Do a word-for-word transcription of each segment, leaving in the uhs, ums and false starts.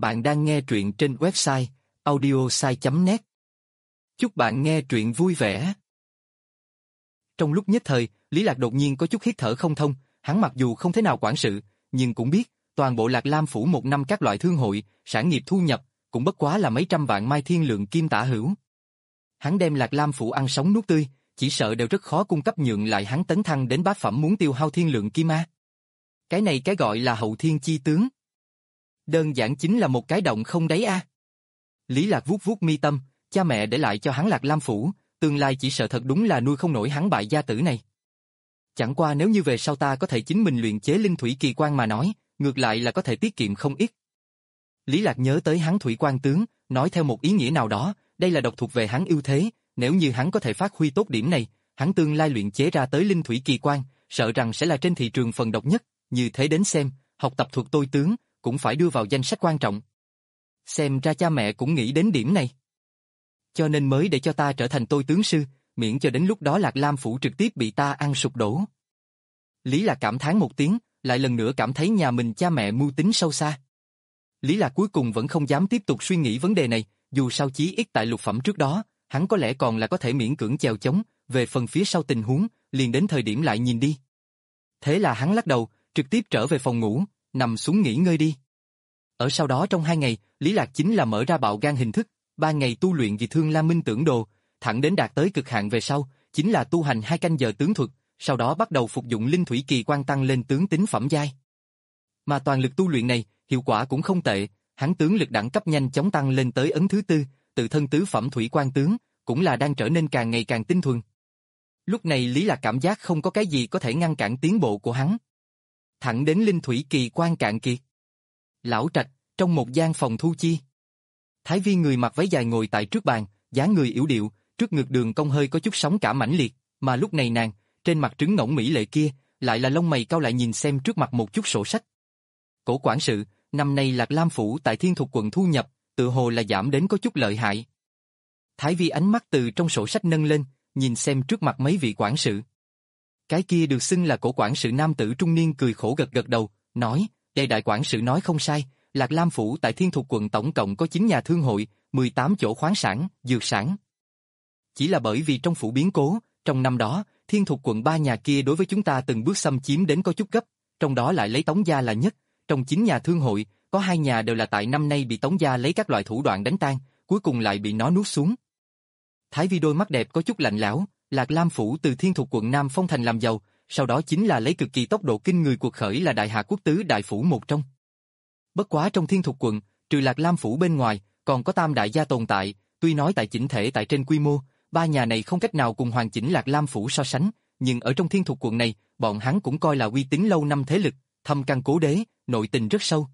Bạn đang nghe truyện trên website audiosai chấm net. Chúc bạn nghe truyện vui vẻ. Trong lúc nhất thời, Lý Lạc đột nhiên có chút hít thở không thông, hắn mặc dù không thế nào quản sự, nhưng cũng biết, toàn bộ Lạc Lam phủ một năm các loại thương hội, sản nghiệp thu nhập, cũng bất quá là mấy trăm vạn mai thiên lượng kim tả hữu. Hắn đem Lạc Lam phủ ăn sống nuốt tươi, chỉ sợ đều rất khó cung cấp nhượng lại hắn tấn thăng đến bát phẩm muốn tiêu hao thiên lượng kim a. Cái này cái gọi là hậu thiên chi tướng. Đơn giản chính là một cái động không đáy a. Lý Lạc vuốt vuốt mi tâm, cha mẹ để lại cho hắn Lạc Lam phủ, tương lai chỉ sợ thật đúng là nuôi không nổi hắn bại gia tử này. Chẳng qua nếu như về sau ta có thể chính mình luyện chế linh thủy kỳ quan mà nói, ngược lại là có thể tiết kiệm không ít. Lý Lạc nhớ tới hắn thủy quan tướng, nói theo một ý nghĩa nào đó, đây là độc thuộc về hắn ưu thế, nếu như hắn có thể phát huy tốt điểm này, hắn tương lai luyện chế ra tới linh thủy kỳ quan, sợ rằng sẽ là trên thị trường phần độc nhất, như thế đến xem, học tập thuộc tôi tướng, cũng phải đưa vào danh sách quan trọng. Xem ra cha mẹ cũng nghĩ đến điểm này. Cho nên mới để cho ta trở thành tôi tướng sư, miễn cho đến lúc đó Lạc Lam phủ trực tiếp bị ta ăn sụp đổ. Lý Lạc cảm thán một tiếng, lại lần nữa cảm thấy nhà mình cha mẹ mưu tính sâu xa. Lý Lạc cuối cùng vẫn không dám tiếp tục suy nghĩ vấn đề này, dù sao chí ít tại lục phẩm trước đó, hắn có lẽ còn là có thể miễn cưỡng chèo chống, về phần phía sau tình huống, liền đến thời điểm lại nhìn đi. Thế là hắn lắc đầu, trực tiếp trở về phòng ngủ, nằm xuống nghỉ ngơi đi. Ở sau đó trong hai ngày, Lý Lạc chính là mở ra bạo gan hình thức, ba ngày tu luyện vì Thương Lam Minh Tưởng Đồ, thẳng đến đạt tới cực hạn về sau, chính là tu hành hai canh giờ tướng thuật, sau đó bắt đầu phục dụng linh thủy kỳ quan tăng lên tướng tính phẩm giai. Mà toàn lực tu luyện này, hiệu quả cũng không tệ, hắn tướng lực đẳng cấp nhanh chóng tăng lên tới ấn thứ tư, tự thân tứ phẩm thủy quan tướng, cũng là đang trở nên càng ngày càng tinh thuần. Lúc này Lý Lạc cảm giác không có cái gì có thể ngăn cản tiến bộ của hắn. Thẳng đến linh thủy kỳ quan cạn kiệt. Lão trạch, trong một gian phòng thu chi. Thái Vi người mặc váy dài ngồi tại trước bàn, dáng người yểu điệu, trước ngực đường cong hơi có chút sóng cả mãnh liệt, mà lúc này nàng, trên mặt trứng ngỗng mỹ lệ kia, lại là lông mày cau lại nhìn xem trước mặt một chút sổ sách. Cổ quản sự, năm nay Lạc Lam phủ tại Thiên Thục quận thu nhập, tự hồ là giảm đến có chút lợi hại. Thái Vi ánh mắt từ trong sổ sách nâng lên, nhìn xem trước mặt mấy vị quản sự. Cái kia được xưng là cổ quản sự nam tử trung niên cười khổ gật gật đầu, nói, đây đại quản sự nói không sai, Lạc Lam phủ tại Thiên Thục quận tổng cộng có chín nhà thương hội, mười tám chỗ khoáng sản, dược sản. Chỉ là bởi vì trong phủ biến cố, trong năm đó, Thiên Thục quận ba nhà kia đối với chúng ta từng bước xâm chiếm đến có chút gấp, trong đó lại lấy Tống gia là nhất, trong chín nhà thương hội, có hai nhà đều là tại năm nay bị Tống gia lấy các loại thủ đoạn đánh tan, cuối cùng lại bị nó nuốt xuống. Thái Vi đôi mắt đẹp có chút lạnh lẽo, Lạc Lam phủ từ Thiên Thục quận Nam Phong thành làm giàu, sau đó chính là lấy cực kỳ tốc độ kinh người cuộc khởi là Đại Hà Quốc tứ đại phủ một trong. Bất quá trong Thiên Thục quận, trừ Lạc Lam phủ bên ngoài, còn có tam đại gia tồn tại, tuy nói tại chỉnh thể tại trên quy mô, ba nhà này không cách nào cùng hoàn chỉnh Lạc Lam phủ so sánh, nhưng ở trong Thiên Thục quận này, bọn hắn cũng coi là uy tín lâu năm thế lực, thâm căn cố đế, nội tình rất sâu.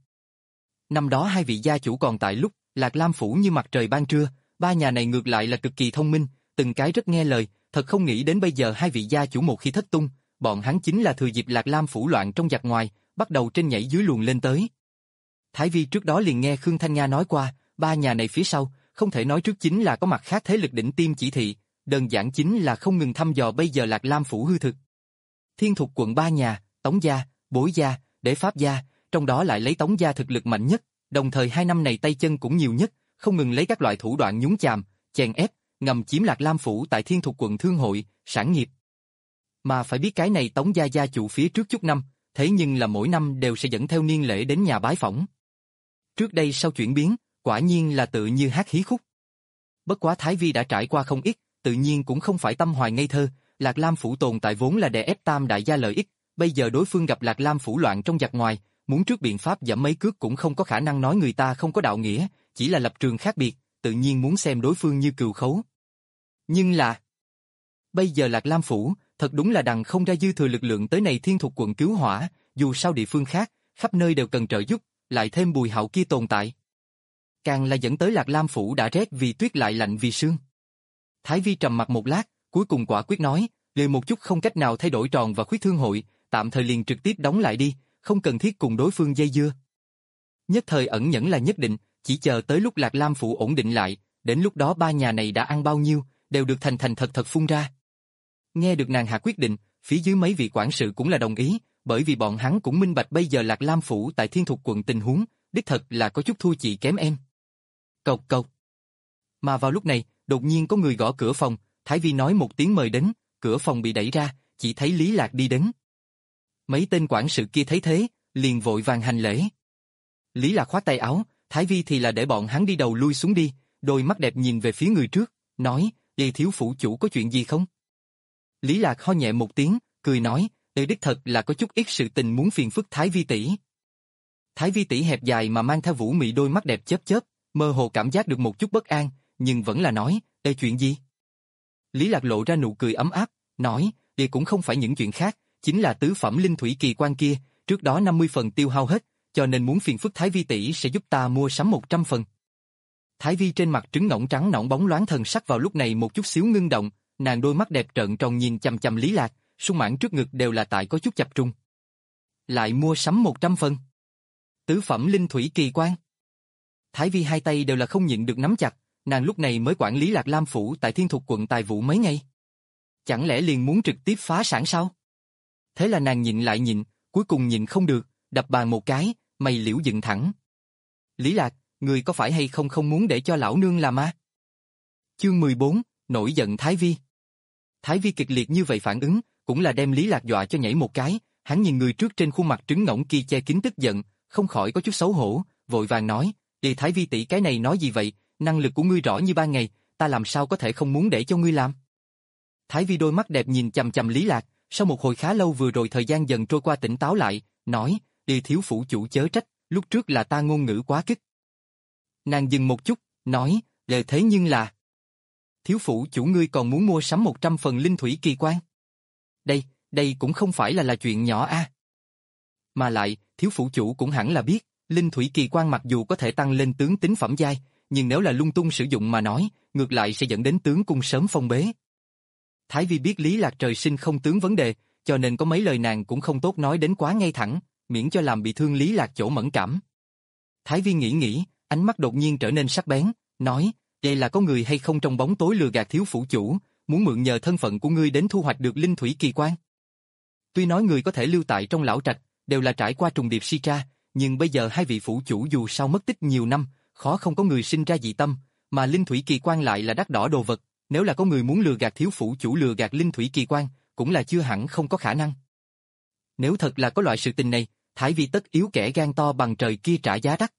Năm đó hai vị gia chủ còn tại lúc, Lạc Lam phủ như mặt trời ban trưa, ba nhà này ngược lại là cực kỳ thông minh, từng cái rất nghe lời, thật không nghĩ đến bây giờ hai vị gia chủ một khi thất tung, bọn hắn chính là thừa dịp Lạc Lam phủ loạn trong giặc ngoài, bắt đầu trên nhảy dưới luồn lên tới. Thái Vi trước đó liền nghe Khương Thanh Nga nói qua, ba nhà này phía sau, không thể nói trước chính là có mặt khác thế lực đỉnh tiêm chỉ thị, đơn giản chính là không ngừng thăm dò bây giờ Lạc Lam phủ hư thực. Thiên Thục quận ba nhà, Tống gia, Bối gia, Đế Pháp gia, trong đó lại lấy Tống gia thực lực mạnh nhất, đồng thời hai năm này tay chân cũng nhiều nhất, không ngừng lấy các loại thủ đoạn nhúng chàm, chèn ép, ngầm chiếm Lạc Lam phủ tại Thiên Thục quận thương hội, sản nghiệp. Mà phải biết cái này Tống gia gia chủ phía trước chút năm, thế nhưng là mỗi năm đều sẽ dẫn theo niên lễ đến nhà bái phỏng. Trước đây sau chuyển biến, quả nhiên là tự như hát hí khúc. Bất quá Thái Vi đã trải qua không ít, tự nhiên cũng không phải tâm hoài ngây thơ, Lạc Lam phủ tồn tại vốn là đè ép tam đại gia lợi ích, bây giờ đối phương gặp Lạc Lam phủ loạn trong giặc ngoài, muốn trước biện pháp giảm mấy cước cũng không có khả năng nói người ta không có đạo nghĩa, chỉ là lập trường khác biệt, tự nhiên muốn xem đối phương như cừu khấu. Nhưng là, bây giờ Lạc Lam phủ, thật đúng là đằng không ra dư thừa lực lượng tới này Thiên Thục quận cứu hỏa, dù sao địa phương khác, khắp nơi đều cần trợ giúp, lại thêm Bùi Hạo kia tồn tại. Càng là dẫn tới Lạc Lam phủ đã rét vì tuyết lại lạnh vì sương. Thái Vi trầm mặt một lát, cuối cùng quả quyết nói, lời một chút không cách nào thay đổi tròn và khuyết thương hội, tạm thời liền trực tiếp đóng lại đi, không cần thiết cùng đối phương dây dưa. Nhất thời ẩn nhẫn là nhất định, chỉ chờ tới lúc Lạc Lam phủ ổn định lại, đến lúc đó ba nhà này đã ăn bao nhiêu, đều được thành thành thật thật phun ra. Nghe được nàng hạ quyết định, phía dưới mấy vị quản sự cũng là đồng ý, bởi vì bọn hắn cũng minh bạch bây giờ Lạc Lam phủ tại Thiên Thục quận tình huống, đích thật là có chút thua chị kém em. Cộc cộc. Mà vào lúc này, đột nhiên có người gõ cửa phòng, Thái Vi nói một tiếng mời đến, cửa phòng bị đẩy ra, chỉ thấy Lý Lạc đi đến. Mấy tên quản sự kia thấy thế, liền vội vàng hành lễ. Lý Lạc khoát tay áo, Thái Vi thì là để bọn hắn đi đầu lui xuống đi, đôi mắt đẹp nhìn về phía người trước, nói, "Ê thiếu phủ chủ có chuyện gì không?" Lý Lạc ho nhẹ một tiếng, cười nói, "Ê đích thật là có chút ít sự tình muốn phiền phức Thái Vi tỷ." Thái Vi tỷ hẹp dài mà mang theo vũ mị đôi mắt đẹp chớp chớp, mơ hồ cảm giác được một chút bất an, nhưng vẫn là nói, "Ê chuyện gì?" Lý Lạc lộ ra nụ cười ấm áp, nói, "Ê cũng không phải những chuyện khác, chính là tứ phẩm linh thủy kỳ quan kia, trước đó năm mươi phần tiêu hao hết, cho nên muốn phiền phức Thái Vi tỷ sẽ giúp ta mua sắm một trăm phần." Thái Vi trên mặt trứng ngỗng trắng nõn bóng loáng thần sắc vào lúc này một chút xíu ngưng động, nàng đôi mắt đẹp trợn tròn nhìn chằm chằm Lý Lạc, sung mãn trước ngực đều là tại có chút chập trung. Lại mua sắm một trăm phần. Tứ phẩm linh thủy kỳ quan. Thái Vi hai tay đều là không nhịn được nắm chặt, nàng lúc này mới quản lý Lạc Lam phủ tại Thiên Thục quận Tài Vũ mấy ngày. Chẳng lẽ liền muốn trực tiếp phá sản sao? Thế là nàng nhịn lại nhịn, cuối cùng nhịn không được, đập bàn một cái, mày liễu dựng thẳng. Lý Lạc, người có phải hay không không muốn để cho lão nương làm à? Chương mười bốn, nổi giận Thái Vi. Thái Vi kịch liệt như vậy phản ứng, cũng là đem Lý Lạc dọa cho nhảy một cái, hắn nhìn người trước trên khuôn mặt trứng ngỗng kia che kín tức giận, không khỏi có chút xấu hổ, vội vàng nói, "Đi Thái Vi tỷ cái này nói gì vậy, năng lực của ngươi rõ như ban ngày, ta làm sao có thể không muốn để cho ngươi làm?" Thái Vi đôi mắt đẹp nhìn chằm chằm Lý Lạc, sau một hồi khá lâu vừa rồi thời gian dần trôi qua tỉnh táo lại, nói, "Đi thiếu phủ chủ chớ trách, lúc trước là ta ngôn ngữ quá kích." Nàng dừng một chút, nói, "Lệ thế nhưng là thiếu phủ chủ ngươi còn muốn mua sắm một trăm phần linh thủy kỳ quan. Đây, đây cũng không phải là là chuyện nhỏ a. À. Mà lại, thiếu phủ chủ cũng hẳn là biết, linh thủy kỳ quan mặc dù có thể tăng lên tướng tính phẩm giai, nhưng nếu là lung tung sử dụng mà nói, ngược lại sẽ dẫn đến tướng cung sớm phong bế." Thái Vi biết Lý Lạc trời sinh không tướng vấn đề, cho nên có mấy lời nàng cũng không tốt nói đến quá ngay thẳng, miễn cho làm bị thương Lý Lạc chỗ mẫn cảm. Thái Vi nghĩ nghĩ, ánh mắt đột nhiên trở nên sắc bén, nói, "Đây là có người hay không trong bóng tối lừa gạt thiếu phủ chủ, muốn mượn nhờ thân phận của ngươi đến thu hoạch được linh thủy kỳ quan. Tuy nói người có thể lưu tại trong lão trạch, đều là trải qua trùng điệp si tra, nhưng bây giờ hai vị phủ chủ dù sao mất tích nhiều năm, khó không có người sinh ra dị tâm, mà linh thủy kỳ quan lại là đắt đỏ đồ vật, nếu là có người muốn lừa gạt thiếu phủ chủ lừa gạt linh thủy kỳ quan, cũng là chưa hẳn không có khả năng. Nếu thật là có loại sự tình này, Thái Vi tất yếu kẻ gan to bằng trời kia trả giá đắt."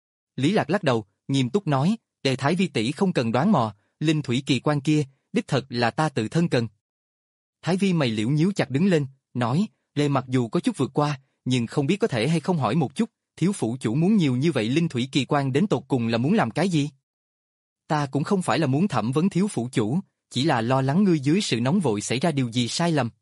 Lý Lạc lắc đầu, nghiêm túc nói, "Đề Thái Vi tỷ không cần đoán mò, linh thủy kỳ quan kia, đích thật là ta tự thân cần." Thái Vi mày liễu nhíu chặt đứng lên, nói, "Lê mặc dù có chút vượt qua, nhưng không biết có thể hay không hỏi một chút, thiếu phủ chủ muốn nhiều như vậy linh thủy kỳ quan đến tột cùng là muốn làm cái gì?" "Ta cũng không phải là muốn thẩm vấn thiếu phủ chủ, chỉ là lo lắng ngươi dưới sự nóng vội xảy ra điều gì sai lầm.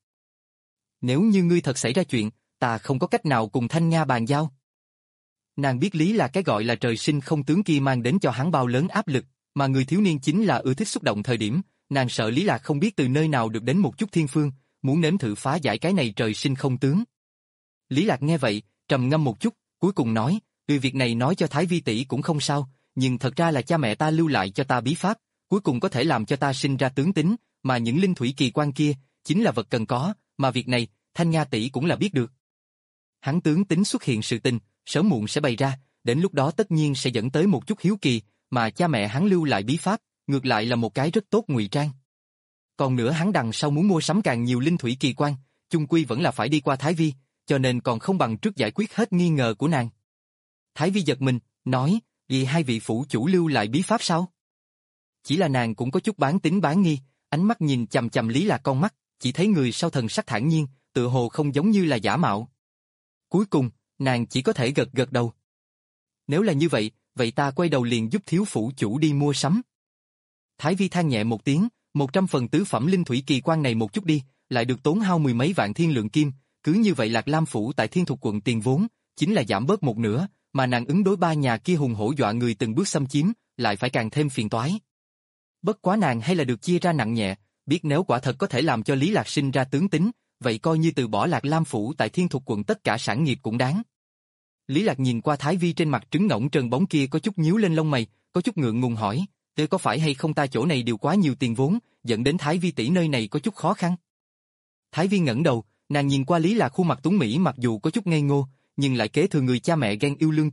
Nếu như ngươi thật xảy ra chuyện, ta không có cách nào cùng Thanh Nga bàn giao." Nàng biết Lý là cái gọi là trời sinh không tướng kia mang đến cho hắn bao lớn áp lực, mà người thiếu niên chính là ưa thích xúc động thời điểm, nàng sợ Lý Lạc không biết từ nơi nào được đến một chút thiên phương, muốn nếm thử phá giải cái này trời sinh không tướng. Lý Lạc nghe vậy, trầm ngâm một chút, cuối cùng nói, "Vì việc này nói cho Thái Vi tỷ cũng không sao, nhưng thật ra là cha mẹ ta lưu lại cho ta bí pháp, cuối cùng có thể làm cho ta sinh ra tướng tính, mà những linh thủy kỳ quan kia chính là vật cần có, mà việc này Thanh Nga tỷ cũng là biết được. Hắn tướng tính xuất hiện sự tình, sớm muộn sẽ bày ra, đến lúc đó tất nhiên sẽ dẫn tới một chút hiếu kỳ, mà cha mẹ hắn lưu lại bí pháp, ngược lại là một cái rất tốt ngụy trang. Còn nữa hắn đằng sau muốn mua sắm càng nhiều linh thủy kỳ quan, chung quy vẫn là phải đi qua Thái Vi, cho nên còn không bằng trước giải quyết hết nghi ngờ của nàng." Thái Vi giật mình, nói, "Vì hai vị phủ chủ lưu lại bí pháp sao?" Chỉ là nàng cũng có chút bán tín bán nghi, ánh mắt nhìn chằm chằm Lý Lạc con mắt, chỉ thấy người sau thần sắc thản nhiên, tựa hồ không giống như là giả mạo. Cuối cùng, nàng chỉ có thể gật gật đầu. "Nếu là như vậy, vậy ta quay đầu liền giúp thiếu phủ chủ đi mua sắm." Thái Vi than nhẹ một tiếng, một trăm phần tứ phẩm linh thủy kỳ quan này một chút đi, lại được tốn hao mười mấy vạn thiên lượng kim, cứ như vậy Lạc Lam phủ tại Thiên Thục quận tiền vốn, chính là giảm bớt một nửa, mà nàng ứng đối ba nhà kia hùng hổ dọa người từng bước xâm chiếm, lại phải càng thêm phiền toái. Bất quá nàng hay là được chia ra nặng nhẹ, biết nếu quả thật có thể làm cho Lý Lạc sinh ra tướng tính, vậy coi như từ bỏ Lạc Lam phủ tại Thiên Thục quận tất cả sản nghiệp cũng đáng. Lý Lạc nhìn qua Thái Vi trên mặt trứng ngỗng trơn bóng kia có chút nhíu lên lông mày, có chút ngượng ngùng hỏi, "Thế có phải hay không ta chỗ này điều quá nhiều tiền vốn, dẫn đến Thái Vi tỷ nơi này có chút khó khăn?" Thái Vi ngẩng đầu, nàng nhìn qua Lý Lạc khuôn mặt tuấn mỹ mặc dù có chút ngây ngô, nhưng lại kế thừa người cha mẹ ghen yêu lương kia,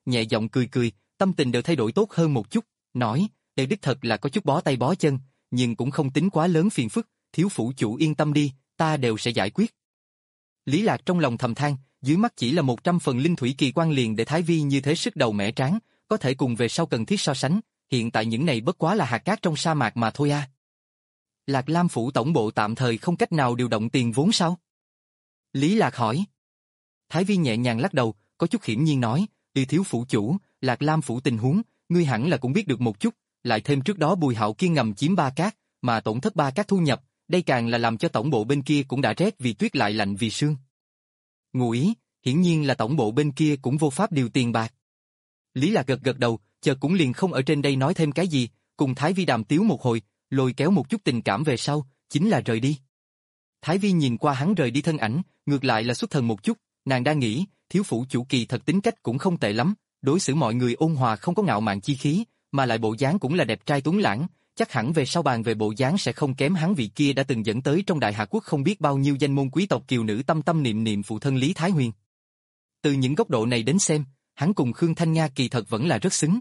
nhẹ giọng cười cười, tâm tình đều thay đổi tốt hơn một chút, nói, đều đích thật là có chút bó tay bó chân, nhưng cũng không tính quá lớn phiền phức, thiếu phủ chủ yên tâm đi, ta đều sẽ giải quyết. Lý Lạc trong lòng thầm than, dưới mắt chỉ là một trăm phần linh thủy kỳ quan liền để Thái Vi như thế sức đầu mẻ tráng, có thể cùng về sau cần thiết so sánh, hiện tại những này bất quá là hạt cát trong sa mạc mà thôi a. Lạc Lam phủ tổng bộ tạm thời không cách nào điều động tiền vốn sao? Lý Lạc hỏi. Thái Vi nhẹ nhàng lắc đầu, có chút khiểm nhiên nói, "Đi thiếu phủ chủ, Lạc Lam phủ tình huống, ngươi hẳn là cũng biết được một chút, lại thêm trước đó Bùi Hạo Kiên ngầm chiếm ba cát, mà tổn thất ba cát thu nhập, đây càng là làm cho tổng bộ bên kia cũng đã rét vì tuyết lại lạnh vì sương." Ngụ ý, hiển nhiên là tổng bộ bên kia cũng vô pháp điều tiền bạc. Lý Lạc gật gật đầu, chờ cũng liền không ở trên đây nói thêm cái gì, cùng Thái Vi đàm tiếu một hồi, lôi kéo một chút tình cảm về sau, chính là rời đi. Thái Vi nhìn qua hắn rời đi thân ảnh, ngược lại là xuất thần một chút, nàng đang nghĩ, thiếu phủ chủ kỳ thật tính cách cũng không tệ lắm, đối xử mọi người ôn hòa không có ngạo mạn chi khí, mà lại bộ dáng cũng là đẹp trai tuấn lãng, chắc hẳn về sau bàn về bộ dáng sẽ không kém hắn vị kia đã từng dẫn tới trong Đại Hà Quốc không biết bao nhiêu danh môn quý tộc kiều nữ tâm tâm niệm niệm phụ thân Lý Thái Huyền. Từ những góc độ này đến xem, hắn cùng Khương Thanh Nga kỳ thật vẫn là rất xứng.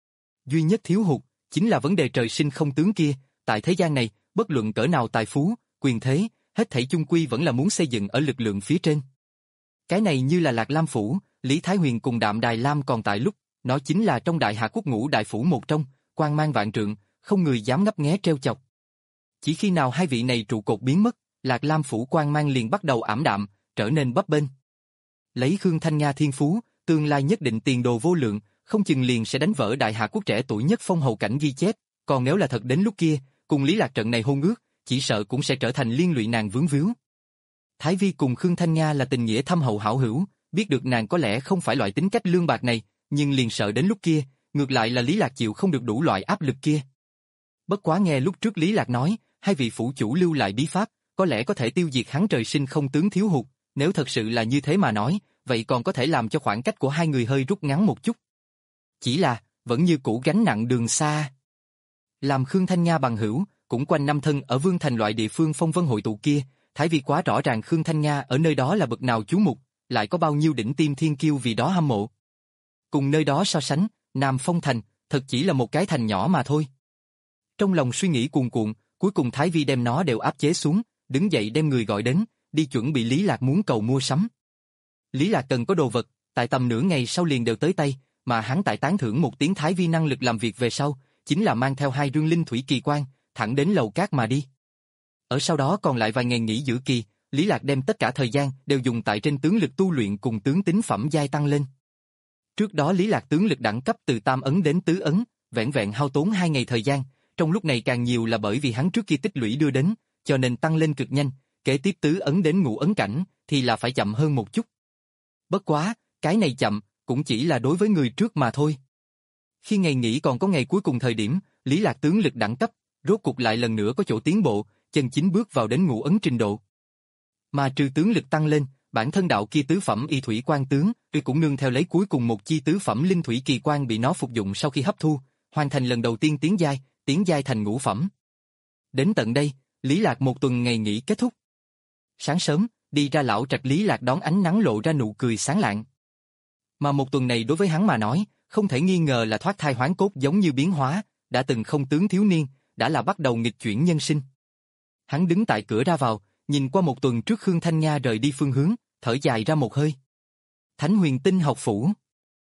Duy nhất thiếu hụt, chính là vấn đề trời sinh không tướng kia, tại thế gian này, bất luận cỡ nào tài phú, quyền thế, hết thảy chung quy vẫn là muốn xây dựng ở lực lượng phía trên. Cái này như là Lạc Lam phủ, Lý Thái Huyền cùng Đạm Đài Lam còn tại lúc, nó chính là trong Đại Hà Quốc ngũ đại phủ một trong, quang mang vạn trượng, không người dám ngấp nghé treo chọc. Chỉ khi nào hai vị này trụ cột biến mất, Lạc Lam phủ quang mang liền bắt đầu ảm đạm, trở nên bấp bênh. Lấy Khương Thanh Nga thiên phú, tương lai nhất định tiền đồ vô lượng, không chừng liền sẽ đánh vỡ Đại Hà Quốc trẻ tuổi nhất phong hầu cảnh ghi chép, còn nếu là thật đến lúc kia, cùng Lý Lạc trận này hôn ước, chỉ sợ cũng sẽ trở thành liên lụy nàng vướng víu. Thái Vi cùng Khương Thanh Nga là tình nghĩa thâm hậu hảo hữu, biết được nàng có lẽ không phải loại tính cách lương bạc này, nhưng liền sợ đến lúc kia, ngược lại là Lý Lạc chịu không được đủ loại áp lực kia. Bất quá nghe lúc trước Lý Lạc nói, hai vị phủ chủ lưu lại bí pháp, có lẽ có thể tiêu diệt hắn trời sinh không tướng thiếu hụt, nếu thật sự là như thế mà nói, vậy còn có thể làm cho khoảng cách của hai người hơi rút ngắn một chút. Chỉ là, vẫn như cũ gánh nặng đường xa. Làm Khương Thanh Nga bằng hữu, cũng quanh năm thân ở Vương Thành loại địa phương phong vân hội tụ kia, Thái Vi quá rõ ràng Khương Thanh Nga ở nơi đó là bậc nào chú mục, lại có bao nhiêu đỉnh tiêm thiên kiêu vì đó hâm mộ. Cùng nơi đó so sánh, Nam Phong Thành, thật chỉ là một cái thành nhỏ mà thôi. Trong lòng suy nghĩ cuồn cuộn, cuối cùng Thái Vi đem nó đều áp chế xuống, đứng dậy đem người gọi đến, đi chuẩn bị Lý Lạc muốn cầu mua sắm. Lý Lạc cần có đồ vật, tại tầm nửa ngày sau liền đều tới tay, mà hắn tại tán thưởng một tiếng Thái Vi năng lực làm việc về sau, chính là mang theo hai rương linh thủy kỳ quan, thẳng đến lầu cát mà đi. Ở sau đó còn lại vài ngày nghỉ giữa kỳ, Lý Lạc đem tất cả thời gian đều dùng tại trên tướng lực tu luyện cùng tướng tính phẩm giai tăng lên. Trước đó Lý Lạc tướng lực đẳng cấp từ tam ấn đến tứ ấn, vẹn vẹn hao tốn hai ngày thời gian, trong lúc này càng nhiều là bởi vì hắn trước kia tích lũy đưa đến, cho nên tăng lên cực nhanh, kế tiếp tứ ấn đến ngũ ấn cảnh thì là phải chậm hơn một chút. Bất quá, cái này chậm, cũng chỉ là đối với người trước mà thôi. Khi ngày nghỉ còn có ngày cuối cùng thời điểm, Lý Lạc tướng lực đẳng cấp, rốt cục lại lần nữa có chỗ tiến bộ, chân chính bước vào đến ngũ ấn trình độ. Mà trừ tướng lực tăng lên, bản thân đạo kia tứ phẩm y thủy quan tướng, tuy cũng nương theo lấy cuối cùng một chi tứ phẩm linh thủy kỳ quan bị nó phục dụng sau khi hấp thu, hoàn thành lần đầu tiên tiến giai, tiến giai thành ngũ phẩm. Đến tận đây, Lý Lạc một tuần ngày nghỉ kết thúc. Sáng sớm, đi ra lão trạch Lý Lạc đón ánh nắng lộ ra nụ cười sáng lạng. Mà một tuần này đối với hắn mà nói, không thể nghi ngờ là thoát thai hoán cốt giống như biến hóa, đã từng không tướng thiếu niên, đã là bắt đầu nghịch chuyển nhân sinh. Hắn đứng tại cửa ra vào, nhìn qua một tuần trước Khương Thanh Nga rời đi phương hướng, thở dài ra một hơi. Thánh Huyền Tinh học phủ.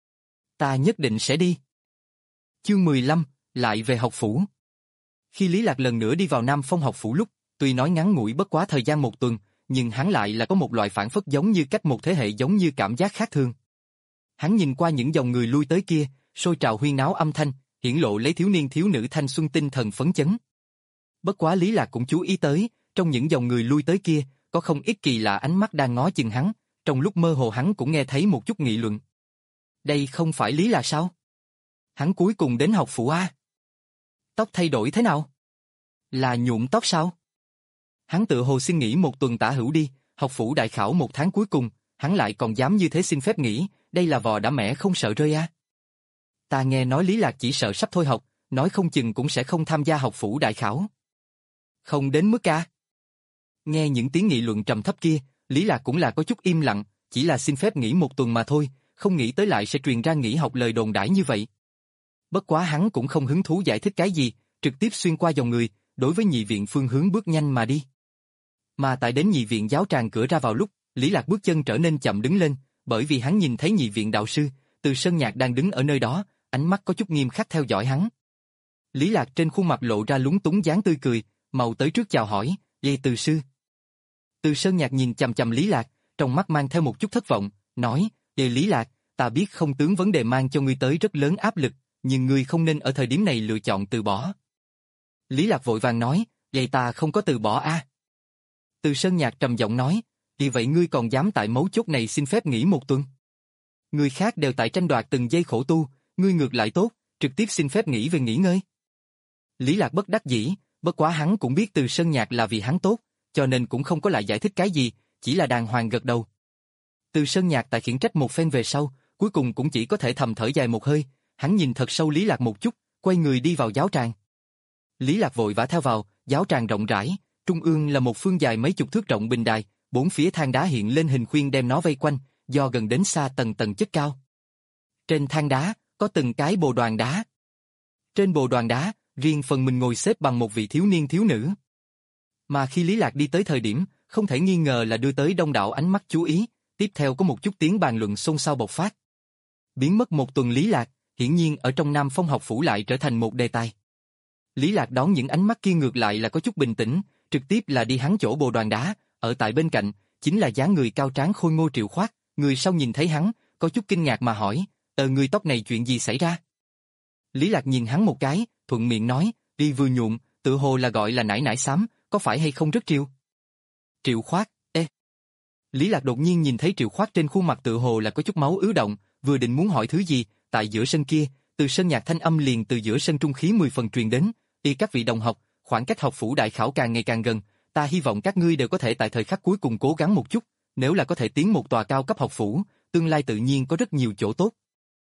Ta nhất định sẽ đi. Chương mười lăm, lại về học phủ. Khi Lý Lạc lần nữa đi vào Nam Phong học phủ lúc, tuy nói ngắn ngủi bất quá thời gian một tuần, nhưng hắn lại là có một loại phản phất giống như cách một thế hệ giống như cảm giác khác thường. Hắn nhìn qua những dòng người lui tới kia, sôi trào huyên náo âm thanh, hiển lộ lấy thiếu niên thiếu nữ thanh xuân tinh thần phấn chấn. Bất quá Lý Lạc cũng chú ý tới, trong những dòng người lui tới kia, có không ít kỳ lạ ánh mắt đang ngó chừng hắn, trong lúc mơ hồ hắn cũng nghe thấy một chút nghị luận. Đây không phải Lý Lạc sao? Hắn cuối cùng đến học phủ A. Tóc thay đổi thế nào? Là nhuộm tóc sao? Hắn tự hồ xin nghỉ một tuần tả hữu đi, học phủ đại khảo một tháng cuối cùng, hắn lại còn dám như thế xin phép nghỉ, đây là vò đã mẻ không sợ rơi A. Ta nghe nói Lý Lạc chỉ sợ sắp thôi học, nói không chừng cũng sẽ không tham gia học phủ đại khảo. Không đến mức A. Nghe những tiếng nghị luận trầm thấp kia, Lý Lạc cũng là có chút im lặng, chỉ là xin phép nghỉ một tuần mà thôi, không nghĩ tới lại sẽ truyền ra nghỉ học lời đồn đãi như vậy. Bất quá hắn cũng không hứng thú giải thích cái gì, trực tiếp xuyên qua dòng người, đối với nhị viện phương hướng bước nhanh mà đi. Mà tại đến nhị viện giáo tràng cửa ra vào lúc, Lý Lạc bước chân trở nên chậm đứng lên, bởi vì hắn nhìn thấy nhị viện đạo sư, Từ Sơn Nhạc đang đứng ở nơi đó, ánh mắt có chút nghiêm khắc theo dõi hắn. Lý Lạc trên khuôn mặt lộ ra lúng túng dáng tươi cười, mau tới trước chào hỏi, "Dây Từ sư." Từ Sơn Nhạc nhìn chằm chằm Lý Lạc, trong mắt mang theo một chút thất vọng, nói, "Dây Lý Lạc, ta biết không tướng vấn đề mang cho ngươi tới rất lớn áp lực, nhưng ngươi không nên ở thời điểm này lựa chọn từ bỏ." Lý Lạc vội vàng nói, "Vậy ta không có từ bỏ a." Từ Sơn Nhạc trầm giọng nói, "Vì vậy ngươi còn dám tại mấu chốt này xin phép nghỉ một tuần? Người khác đều tại tranh đoạt từng giây khổ tu, ngươi ngược lại tốt, trực tiếp xin phép nghỉ về nghỉ ngơi." Lý Lạc bất đắc dĩ, bất quá hắn cũng biết Từ Sơn Nhạc là vì hắn tốt, cho nên cũng không có lại giải thích cái gì, chỉ là đàng hoàng gật đầu. Từ Sơn Nhạc tại khiển trách một phen về sau, cuối cùng cũng chỉ có thể thầm thở dài một hơi, hắn nhìn thật sâu Lý Lạc một chút, quay người đi vào giáo tràng. Lý Lạc vội vã theo vào, giáo tràng rộng rãi, trung ương là một phương dài mấy chục thước rộng bình đài, bốn phía thang đá hiện lên hình khuyên đem nó vây quanh, do gần đến xa tầng tầng chất cao. Trên thang đá, có từng cái bồ đoàn đá. Trên bồ đoàn đá, riêng phần mình ngồi xếp bằng một vị thiếu niên thiếu nữ. Mà khi Lý Lạc đi tới thời điểm, không thể nghi ngờ là đưa tới đông đảo ánh mắt chú ý, tiếp theo có một chút tiếng bàn luận xôn xao bộc phát. Biến mất một tuần Lý Lạc, hiển nhiên ở trong Nam Phong học phủ lại trở thành một đề tài. Lý Lạc đón những ánh mắt kia ngược lại là có chút bình tĩnh, trực tiếp là đi hắn chỗ bồ đoàn đá, ở tại bên cạnh, chính là dáng người cao tráng khôi ngô Triệu Khoát, người sau nhìn thấy hắn, có chút kinh ngạc mà hỏi, "Ờ người tóc này chuyện gì xảy ra?" Lý Lạc nhìn hắn một cái, thuận miệng nói, "Đi vừa nhuộm, tự hồ là gọi là nải nải xám, có phải hay không rất Triệu?" Triệu Khoát, ê. Lý Lạc đột nhiên nhìn thấy Triệu Khoát trên khuôn mặt tự hồ là có chút máu ứ động, vừa định muốn hỏi thứ gì, tại giữa sân kia, Từ Sơn Nhạc thanh âm liền từ giữa sân trung khí mười phần truyền đến, "Y các vị đồng học, khoảng cách học phủ đại khảo càng ngày càng gần, ta hy vọng các ngươi đều có thể tại thời khắc cuối cùng cố gắng một chút, nếu là có thể tiến một tòa cao cấp học phủ, tương lai tự nhiên có rất nhiều chỗ tốt."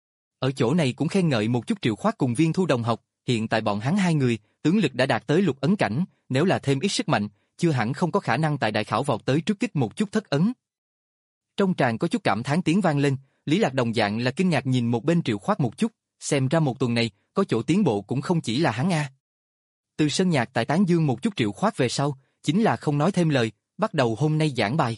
Ở chỗ này cũng khen ngợi một chút Triệu Khoát cùng Viên Thu đồng học, hiện tại bọn hắn hai người, tướng lực đã đạt tới lục ấn cảnh, nếu là thêm ít sức mạnh, chưa hẳn không có khả năng tại đại khảo vọt tới trước kích một chút thất ấn. Trong tràng có chút cảm thán tiếng vang lên, Lý Lạc đồng dạng là kinh ngạc nhìn một bên Triệu Khoát một chút, xem ra một tuần này, có chỗ tiến bộ cũng không chỉ là hắn a. Từ Sơn Nhạc tại tán dương một chút Triệu Khoát về sau, chính là không nói thêm lời, bắt đầu hôm nay giảng bài.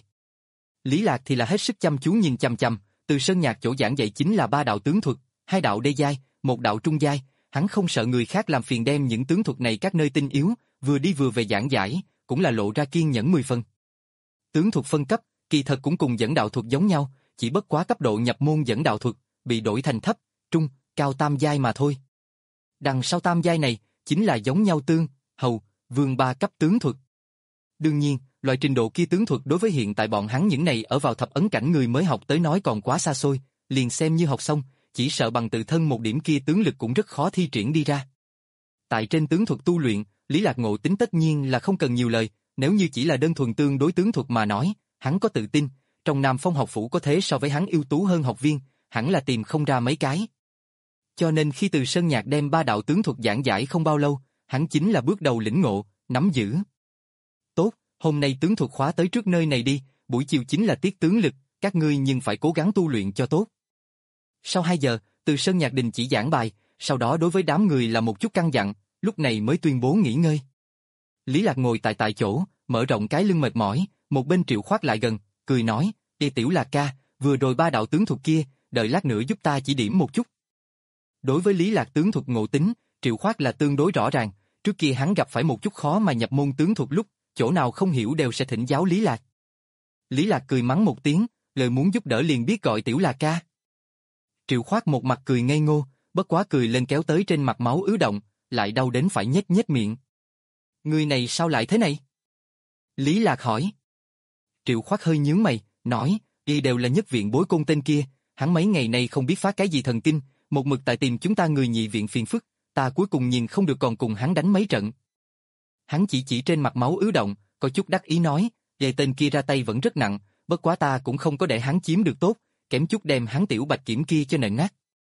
Lý Lạc thì là hết sức chăm chú nhìn chằm chằm, Từ Sơn Nhạc chỗ giảng dạy chính là ba đạo tướng thuật, hai đạo đê giai, một đạo trung giai, hắn không sợ người khác làm phiền đem những tướng thuật này các nơi tinh yếu, vừa đi vừa về giảng giải, cũng là lộ ra kiên nhẫn mười phần. Tướng thuật phân cấp, kỳ thật cũng cùng dẫn đạo thuật giống nhau, chỉ bất quá cấp độ nhập môn dẫn đạo thuật, bị đổi thành thấp, trung, cao tam giai mà thôi. Đằng sau tam giai này, chính là giống nhau tương, hầu, vương ba cấp tướng thuật. Đương nhiên, loại trình độ kia tướng thuật đối với hiện tại bọn hắn những này ở vào thập ấn cảnh người mới học tới nói còn quá xa xôi, liền xem như học xong, chỉ sợ bằng tự thân một điểm kia tướng lực cũng rất khó thi triển đi ra. Tại trên tướng thuật tu luyện, Lý Lạc ngộ tính tất nhiên là không cần nhiều lời, nếu như chỉ là đơn thuần tương đối tướng thuật mà nói, hắn có tự tin, trong Nam Phong học phủ có thế so với hắn ưu tú hơn học viên, hẳn là tìm không ra mấy cái. Cho nên khi Từ Sơn Nhạc đem ba đạo tướng thuật giảng giải không bao lâu, hắn chính là bước đầu lĩnh ngộ, nắm giữ. Tốt, hôm nay tướng thuật khóa tới trước nơi này đi, buổi chiều chính là tiết tướng lực, các ngươi nhưng phải cố gắng tu luyện cho tốt. Sau hai giờ, Từ Sơn Nhạc đình chỉ giảng bài, sau đó đối với đám người là một chút căn dặn, lúc này mới tuyên bố nghỉ ngơi. Lý Lạc ngồi tại tại chỗ, mở rộng cái lưng mệt mỏi, một bên Triệu Khoát lại gần, cười nói, "Ê Tiểu Lạc ca, vừa rồi ba đạo tướng thuật kia, đợi lát nữa giúp ta chỉ điểm một chút." Đối với Lý Lạc tướng thuật ngộ tính, Triệu Khoát là tương đối rõ ràng, trước kia hắn gặp phải một chút khó mà nhập môn tướng thuật lúc, chỗ nào không hiểu đều sẽ thỉnh giáo Lý Lạc. Lý Lạc cười mắng một tiếng, lời muốn giúp đỡ liền biết gọi Tiểu Lạc ca. Triệu Khoát một mặt cười ngây ngô, bất quá cười lên kéo tới trên mặt máu ứ động, lại đau đến phải nhếch nhếch miệng. Người này sao lại thế này? Lý Lạc hỏi. Triệu Khoát hơi nhướng mày, nói, y đều là nhất viện bối côn tên kia, hắn mấy ngày nay không biết phá cái gì thần kinh, một mực tại tìm chúng ta người nhị viện phiền phức, ta cuối cùng nhìn không được còn cùng hắn đánh mấy trận. Hắn chỉ chỉ trên mặt máu ứ động, có chút đắc ý nói, về tên kia ra tay vẫn rất nặng, bất quá ta cũng không có để hắn chiếm được tốt, kém chút đem hắn tiểu bạch kiểm kia cho nện nát.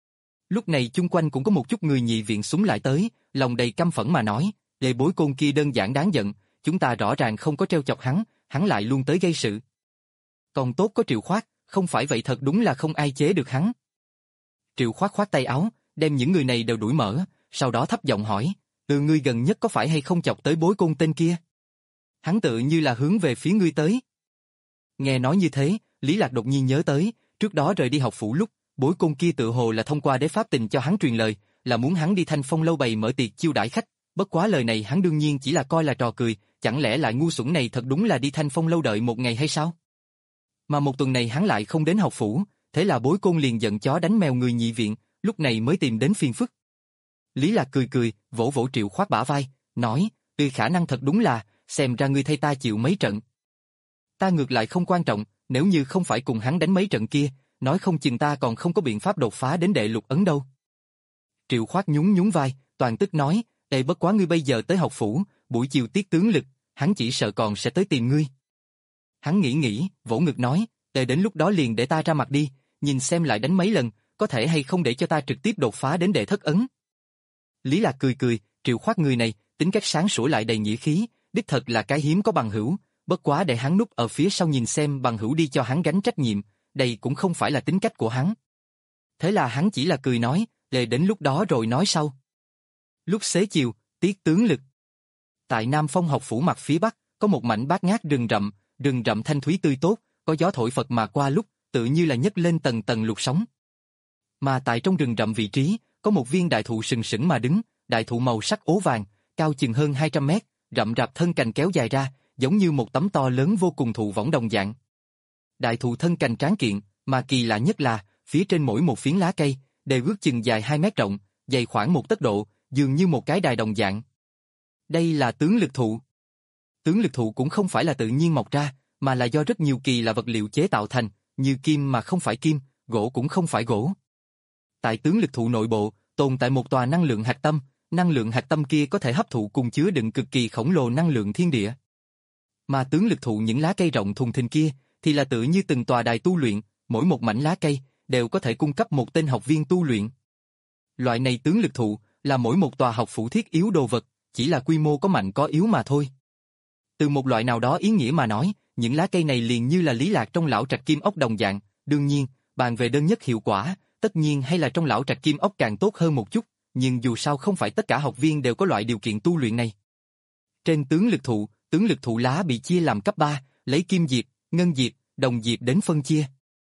Lúc này chung quanh cũng có một chút người nhị viện súng lại tới, lòng đầy căm phẫn mà nói, về bối côn kia đơn giản đáng giận, chúng ta rõ ràng không có treo chọc hắn, hắn lại luôn tới gây sự. Còn tốt có Triệu Khoát, không phải vậy thật đúng là không ai chế được hắn. Triệu Khoát khoát tay áo, đem những người này đều đuổi mở, sau đó thấp giọng hỏi, từ ngươi gần nhất có phải hay không chọc tới Bối Côn tên kia? Hắn tự như là hướng về phía ngươi tới. Nghe nói như thế, Lý Lạc đột nhiên nhớ tới, trước đó rời đi học phủ lúc, Bối Côn kia tự hồ là thông qua đế pháp tình cho hắn truyền lời, là muốn hắn đi Thanh Phong lâu bày mở tiệc chiêu đãi khách, bất quá lời này hắn đương nhiên chỉ là coi là trò cười, chẳng lẽ lại ngu xuẩn này thật đúng là đi Thanh Phong lâu đợi một ngày hay sao? Mà một tuần này hắn lại không đến học phủ, thế là Bối Côn liền giận chó đánh mèo người nhị viện, lúc này mới tìm đến phiền phức. Lý Lạc cười cười, vỗ vỗ Triệu Khoát bả vai, nói, từ khả năng thật đúng là, xem ra ngươi thay ta chịu mấy trận. Ta ngược lại không quan trọng, nếu như không phải cùng hắn đánh mấy trận kia, nói không chừng ta còn không có biện pháp đột phá đến đệ lục ấn đâu. Triệu Khoát nhún nhún vai, toàn tức nói, ê bất quá ngươi bây giờ tới học phủ, buổi chiều tiết tướng lực, hắn chỉ sợ còn sẽ tới tìm ngươi. Hắn nghĩ nghĩ, vỗ ngực nói, ê đến lúc đó liền để ta ra mặt đi, nhìn xem lại đánh mấy lần, có thể hay không để cho ta trực tiếp đột phá đến đệ thất ấn. Lý Lạc cười cười, Triệu Khoát người này, tính cách sáng sủa lại đầy nghĩa khí, đích thật là cái hiếm có bằng hữu, bất quá để hắn núp ở phía sau nhìn xem bằng hữu đi cho hắn gánh trách nhiệm, đây cũng không phải là tính cách của hắn. Thế là hắn chỉ là cười nói, để đến lúc đó rồi nói sau. Lúc xế chiều, tiết tướng lực. Tại Nam Phong học phủ mặt phía bắc, có một mảnh bát ngát rừng rậm, rừng rậm thanh thúy tươi tốt, có gió thổi phật mà qua lúc, tự như là nhấc lên tầng tầng lục sóng. Mà tại trong rừng rậm vị trí, có một viên đại thụ sừng sững mà đứng, đại thụ màu sắc ố vàng, cao chừng hơn hai trăm mét, rậm rạp thân cành kéo dài ra, giống như một tấm to lớn vô cùng thụ võng đồng dạng. Đại thụ thân cành tráng kiện, mà kỳ lạ nhất là, phía trên mỗi một phiến lá cây, đều ước chừng dài hai mét rộng, dày khoảng một tấc độ, dường như một cái đài đồng dạng. Đây là tướng lực thụ. Tướng lực thụ cũng không phải là tự nhiên mọc ra, mà là do rất nhiều kỳ lạ vật liệu chế tạo thành, như kim mà không phải kim, gỗ cũng không phải gỗ. Tại tướng lực thụ nội bộ, tồn tại một tòa năng lượng hạch tâm, năng lượng hạch tâm kia có thể hấp thụ cùng chứa đựng cực kỳ khổng lồ năng lượng thiên địa. Mà tướng lực thụ những lá cây rộng thùng thình kia, thì là tự như từng tòa đài tu luyện, mỗi một mảnh lá cây đều có thể cung cấp một tên học viên tu luyện. Loại này tướng lực thụ là mỗi một tòa học phủ thiết yếu đồ vật, chỉ là quy mô có mạnh có yếu mà thôi. Từ một loại nào đó ý nghĩa mà nói, những lá cây này liền như là Lý Lạc trong lão trạch kim ốc đồng dạng, đương nhiên, bàn về đơn nhất hiệu quả, tất nhiên hay là trong lão trạch kim ốc càng tốt hơn một chút, nhưng dù sao không phải tất cả học viên đều có loại điều kiện tu luyện này. Trên tướng lực thụ, tướng lực thụ lá bị chia làm cấp ba, lấy kim diệp, ngân diệp, đồng diệp đến phân chia.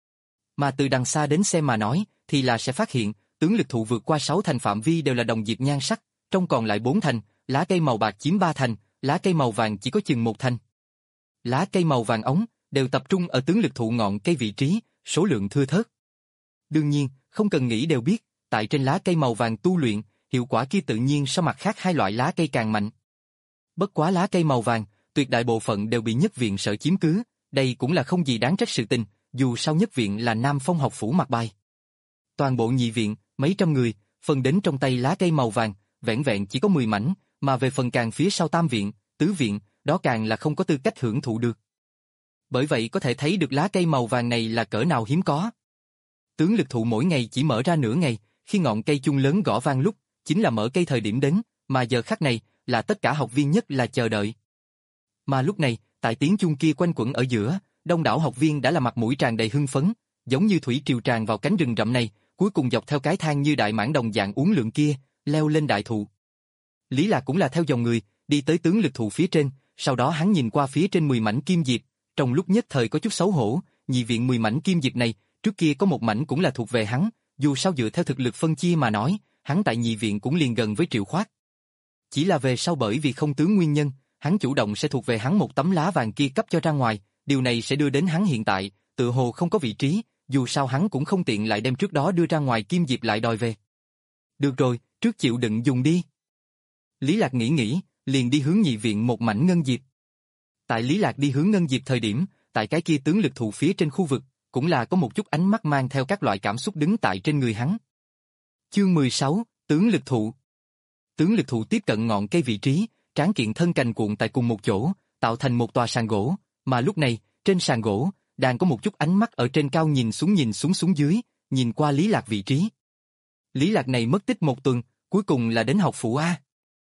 Mà từ đằng xa đến xem mà nói, thì là sẽ phát hiện, tướng lực thụ vượt qua sáu thành phạm vi đều là đồng diệp nhan sắc, trong còn lại bốn thành, lá cây màu bạc chiếm ba thành, lá cây màu vàng chỉ có chừng một thành. Lá cây màu vàng ống đều tập trung ở tướng lực thụ ngọn cây vị trí, số lượng thưa thớt. Đương nhiên, không cần nghĩ đều biết, tại trên lá cây màu vàng tu luyện, hiệu quả kia tự nhiên so mặt khác hai loại lá cây càng mạnh. Bất quá lá cây màu vàng, tuyệt đại bộ phận đều bị nhất viện sở chiếm cứ, đây cũng là không gì đáng trách sự tình, dù sao nhất viện là Nam Phong học phủ mặt bài. Toàn bộ nhị viện, mấy trăm người, phần đến trong tay lá cây màu vàng, vẻn vẹn chỉ có mười mảnh, mà về phần càng phía sau tam viện, tứ viện, đó càng là không có tư cách hưởng thụ được. Bởi vậy có thể thấy được lá cây màu vàng này là cỡ nào hiếm có. Tướng lực thụ mỗi ngày chỉ mở ra nửa ngày, khi ngọn cây chung lớn gõ vang lúc, chính là mở cây thời điểm đến, mà giờ khắc này, là tất cả học viên nhất là chờ đợi. Mà lúc này, tại tiếng chuông kia quanh quẩn ở giữa, đông đảo học viên đã là mặt mũi tràn đầy hưng phấn, giống như thủy triều tràn vào cánh rừng rậm này, cuối cùng dọc theo cái thang như đại mãng đồng dạng uốn lượn kia, leo lên đại thụ. Lý Lạc cũng là theo dòng người, đi tới tướng lực thụ phía trên, sau đó hắn nhìn qua phía trên mười mảnh kim diệp, trong lúc nhất thời có chút xấu hổ, nhị viện mười mảnh kim diệp này, trước kia có một mảnh cũng là thuộc về hắn, dù sao dựa theo thực lực phân chia mà nói, hắn tại nhị viện cũng liền gần với Triệu Khoát. Chỉ là về sau bởi vì không tướng nguyên nhân, hắn chủ động sẽ thuộc về hắn một tấm lá vàng kia cấp cho ra ngoài, điều này sẽ đưa đến hắn hiện tại, tự hồ không có vị trí, dù sao hắn cũng không tiện lại đem trước đó đưa ra ngoài kim diệp lại đòi về. Được rồi, trước chịu đựng dùng đi. Lý Lạc nghĩ nghĩ, liền đi hướng nhị viện một mảnh ngân diệp. Tại Lý Lạc đi hướng ngân diệp thời điểm, tại cái kia tướng lực thụ phía trên khu vực, cũng là có một chút ánh mắt mang theo các loại cảm xúc đứng tại trên người hắn. Chương mười sáu, tướng lực thụ. Tướng lực thụ tiếp cận ngọn cây vị trí, tráng kiện thân cành cuộn tại cùng một chỗ, tạo thành một tòa sàn gỗ, mà lúc này, trên sàn gỗ, đang có một chút ánh mắt ở trên cao nhìn xuống nhìn xuống xuống dưới, nhìn qua Lý Lạc vị trí. Lý Lạc này mất tích một tuần, cuối cùng là đến học phủ A.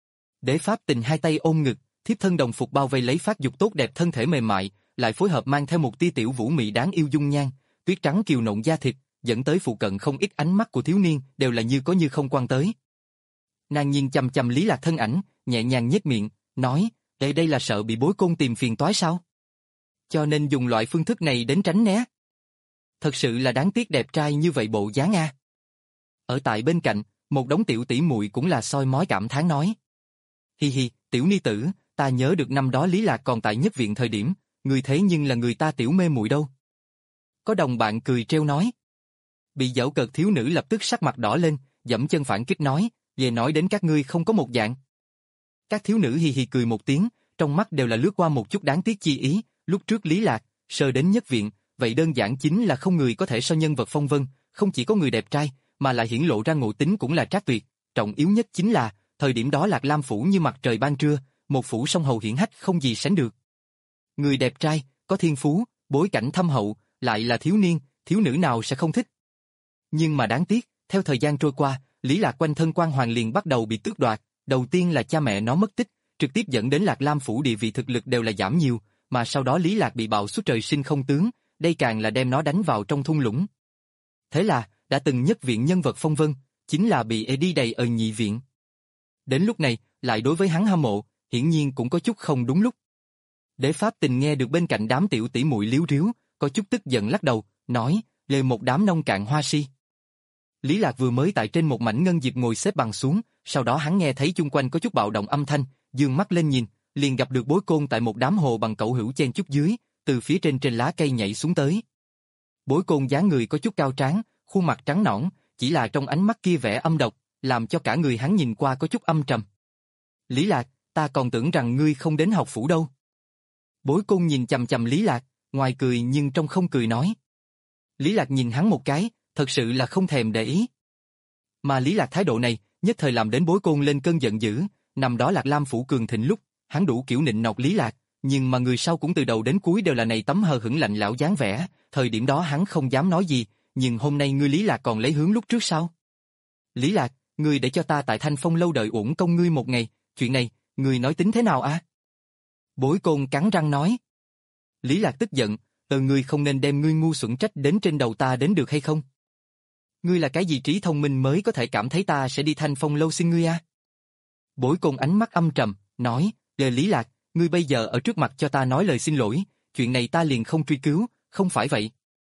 Đế Pháp Tình hai tay ôm ngực, thiếp thân đồng phục bao vây lấy phát dục tốt đẹp thân thể mềm mại, lại phối hợp mang theo một tia tiểu vũ mị đáng yêu dung nhan, tuyết trắng kiều nộn da thịt, dẫn tới phụ cận không ít ánh mắt của thiếu niên đều là như có như không quan tới. Nàng nhìn chằm chằm Lý Lạc thân ảnh, nhẹ nhàng nhếch miệng, nói, đây đây là sợ bị Bối Côn tìm phiền toái sao? Cho nên dùng loại phương thức này đến tránh né. Thật sự là đáng tiếc đẹp trai như vậy bộ dáng a. Ở tại bên cạnh, một đống tiểu tỷ muội cũng là soi mói cảm thán nói. Hi hi, tiểu ni tử, ta nhớ được năm đó Lý Lạc còn tại nhất viện thời điểm, người thế nhưng là người ta tiểu mê muội đâu. Có đồng bạn cười trêu nói. Bị giễu cợt thiếu nữ lập tức sắc mặt đỏ lên, giẫm chân phản kích nói, về nói đến các ngươi không có một dạng. Các thiếu nữ hi hi cười một tiếng, trong mắt đều là lướt qua một chút đáng tiếc chi ý, lúc trước Lý Lạc, sơ đến nhất viện, vậy đơn giản chính là không người có thể so nhân vật phong vân, không chỉ có người đẹp trai, mà lại hiển lộ ra ngộ tính cũng là trác tuyệt, trọng yếu nhất chính là, thời điểm đó Lạc Lam phủ như mặt trời ban trưa, một phủ song hầu hiển hách không gì sánh được. Người đẹp trai, có thiên phú, bối cảnh thâm hậu, lại là thiếu niên, thiếu nữ nào sẽ không thích. Nhưng mà đáng tiếc, theo thời gian trôi qua, Lý Lạc quanh thân quan hoàng liền bắt đầu bị tước đoạt, đầu tiên là cha mẹ nó mất tích, trực tiếp dẫn đến Lạc Lam phủ địa vị thực lực đều là giảm nhiều, mà sau đó Lý Lạc bị bạo suốt trời sinh không tướng, đây càng là đem nó đánh vào trong thung lũng. Thế là, đã từng nhất viện nhân vật phong vân, chính là bị ê đi đầy ở nhị viện. Đến lúc này, lại đối với hắn hâm mộ, hiển nhiên cũng có chút không đúng lúc. Đế Pháp Tình nghe được bên cạnh đám tiểu tỷ muội liếu riếu, có chút tức giận lắc đầu, nói, lời một đám nông cạn hoa si. Lý Lạc vừa mới tại trên một mảnh ngân diệp ngồi xếp bằng xuống, sau đó hắn nghe thấy chung quanh có chút bạo động âm thanh, dương mắt lên nhìn, liền gặp được Bối Côn tại một đám hồ bằng cẩu hữu chen chút dưới, từ phía trên trên lá cây nhảy xuống tới. Bối Côn dáng người có chút cao tráng, khuôn mặt trắng nõn, chỉ là trong ánh mắt kia vẻ âm độc, làm cho cả người hắn nhìn qua có chút âm trầm. Lý Lạc, ta còn tưởng rằng ngươi không đến học phủ đâu. Bối Côn nhìn chằm chằm Lý Lạc, ngoài cười nhưng trong không cười nói. Lý Lạc nhìn hắn một cái, thật sự là không thèm để ý. Mà Lý Lạc thái độ này, nhất thời làm đến Bối Côn lên cơn giận dữ, năm đó Lạc Lam phủ cường thịnh lúc, hắn đủ kiểu nịnh nọt Lý Lạc, nhưng mà người sau cũng từ đầu đến cuối đều là này tấm hờ hững lạnh lẽo dáng vẻ, thời điểm đó hắn không dám nói gì, nhưng hôm nay ngươi Lý Lạc còn lấy hướng lúc trước sao? Lý Lạc, ngươi để cho ta tại Thanh Phong lâu đợi uổng công ngươi một ngày, chuyện này, ngươi nói tính thế nào a? Bối Côn cắn răng nói. Lý Lạc tức giận, ờ ngươi không nên đem ngươi ngu xuẩn trách đến trên đầu ta đến được hay không? Ngươi là cái gì trí thông minh mới có thể cảm thấy ta sẽ đi Thanh Phong lâu xin ngươi a? Bối Côn ánh mắt âm trầm, nói, lời Lý Lạc, ngươi bây giờ ở trước mặt cho ta nói lời xin lỗi, chuyện này ta liền không truy cứu, không phải vậy.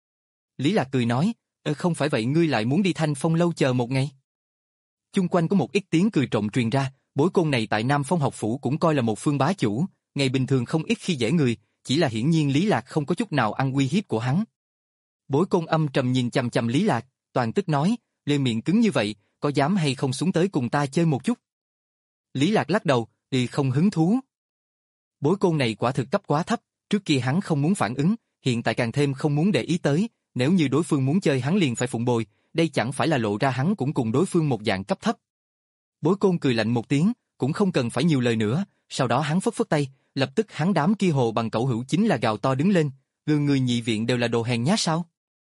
Lý Lạc cười nói, ờ không phải vậy ngươi lại muốn đi Thanh Phong lâu chờ một ngày. Chung quanh có một ít tiếng cười trộm truyền ra, Bối Côn này tại Nam Phong học phủ cũng coi là một phương bá chủ, ngày bình thường không ít khi dễ người, chỉ là hiển nhiên Lý Lạc không có chút nào ăn uy hiếp của hắn. Bối Côn âm trầm nhìn chằm chằm Lý Lạc, toàn tức nói, lê miệng cứng như vậy, có dám hay không xuống tới cùng ta chơi một chút? Lý Lạc lắc đầu, thì không hứng thú. Bối Côn này quả thực cấp quá thấp, trước kia hắn không muốn phản ứng, hiện tại càng thêm không muốn để ý tới, nếu như đối phương muốn chơi hắn liền phải phụng bồi, đây chẳng phải là lộ ra hắn cũng cùng đối phương một dạng cấp thấp. Bối Côn cười lạnh một tiếng, cũng không cần phải nhiều lời nữa, sau đó hắn phất phất tay, lập tức hắn đám kia hồ bằng cẩu hữu chính là gào to đứng lên, người người nhị viện đều là đồ hèn nhát sao?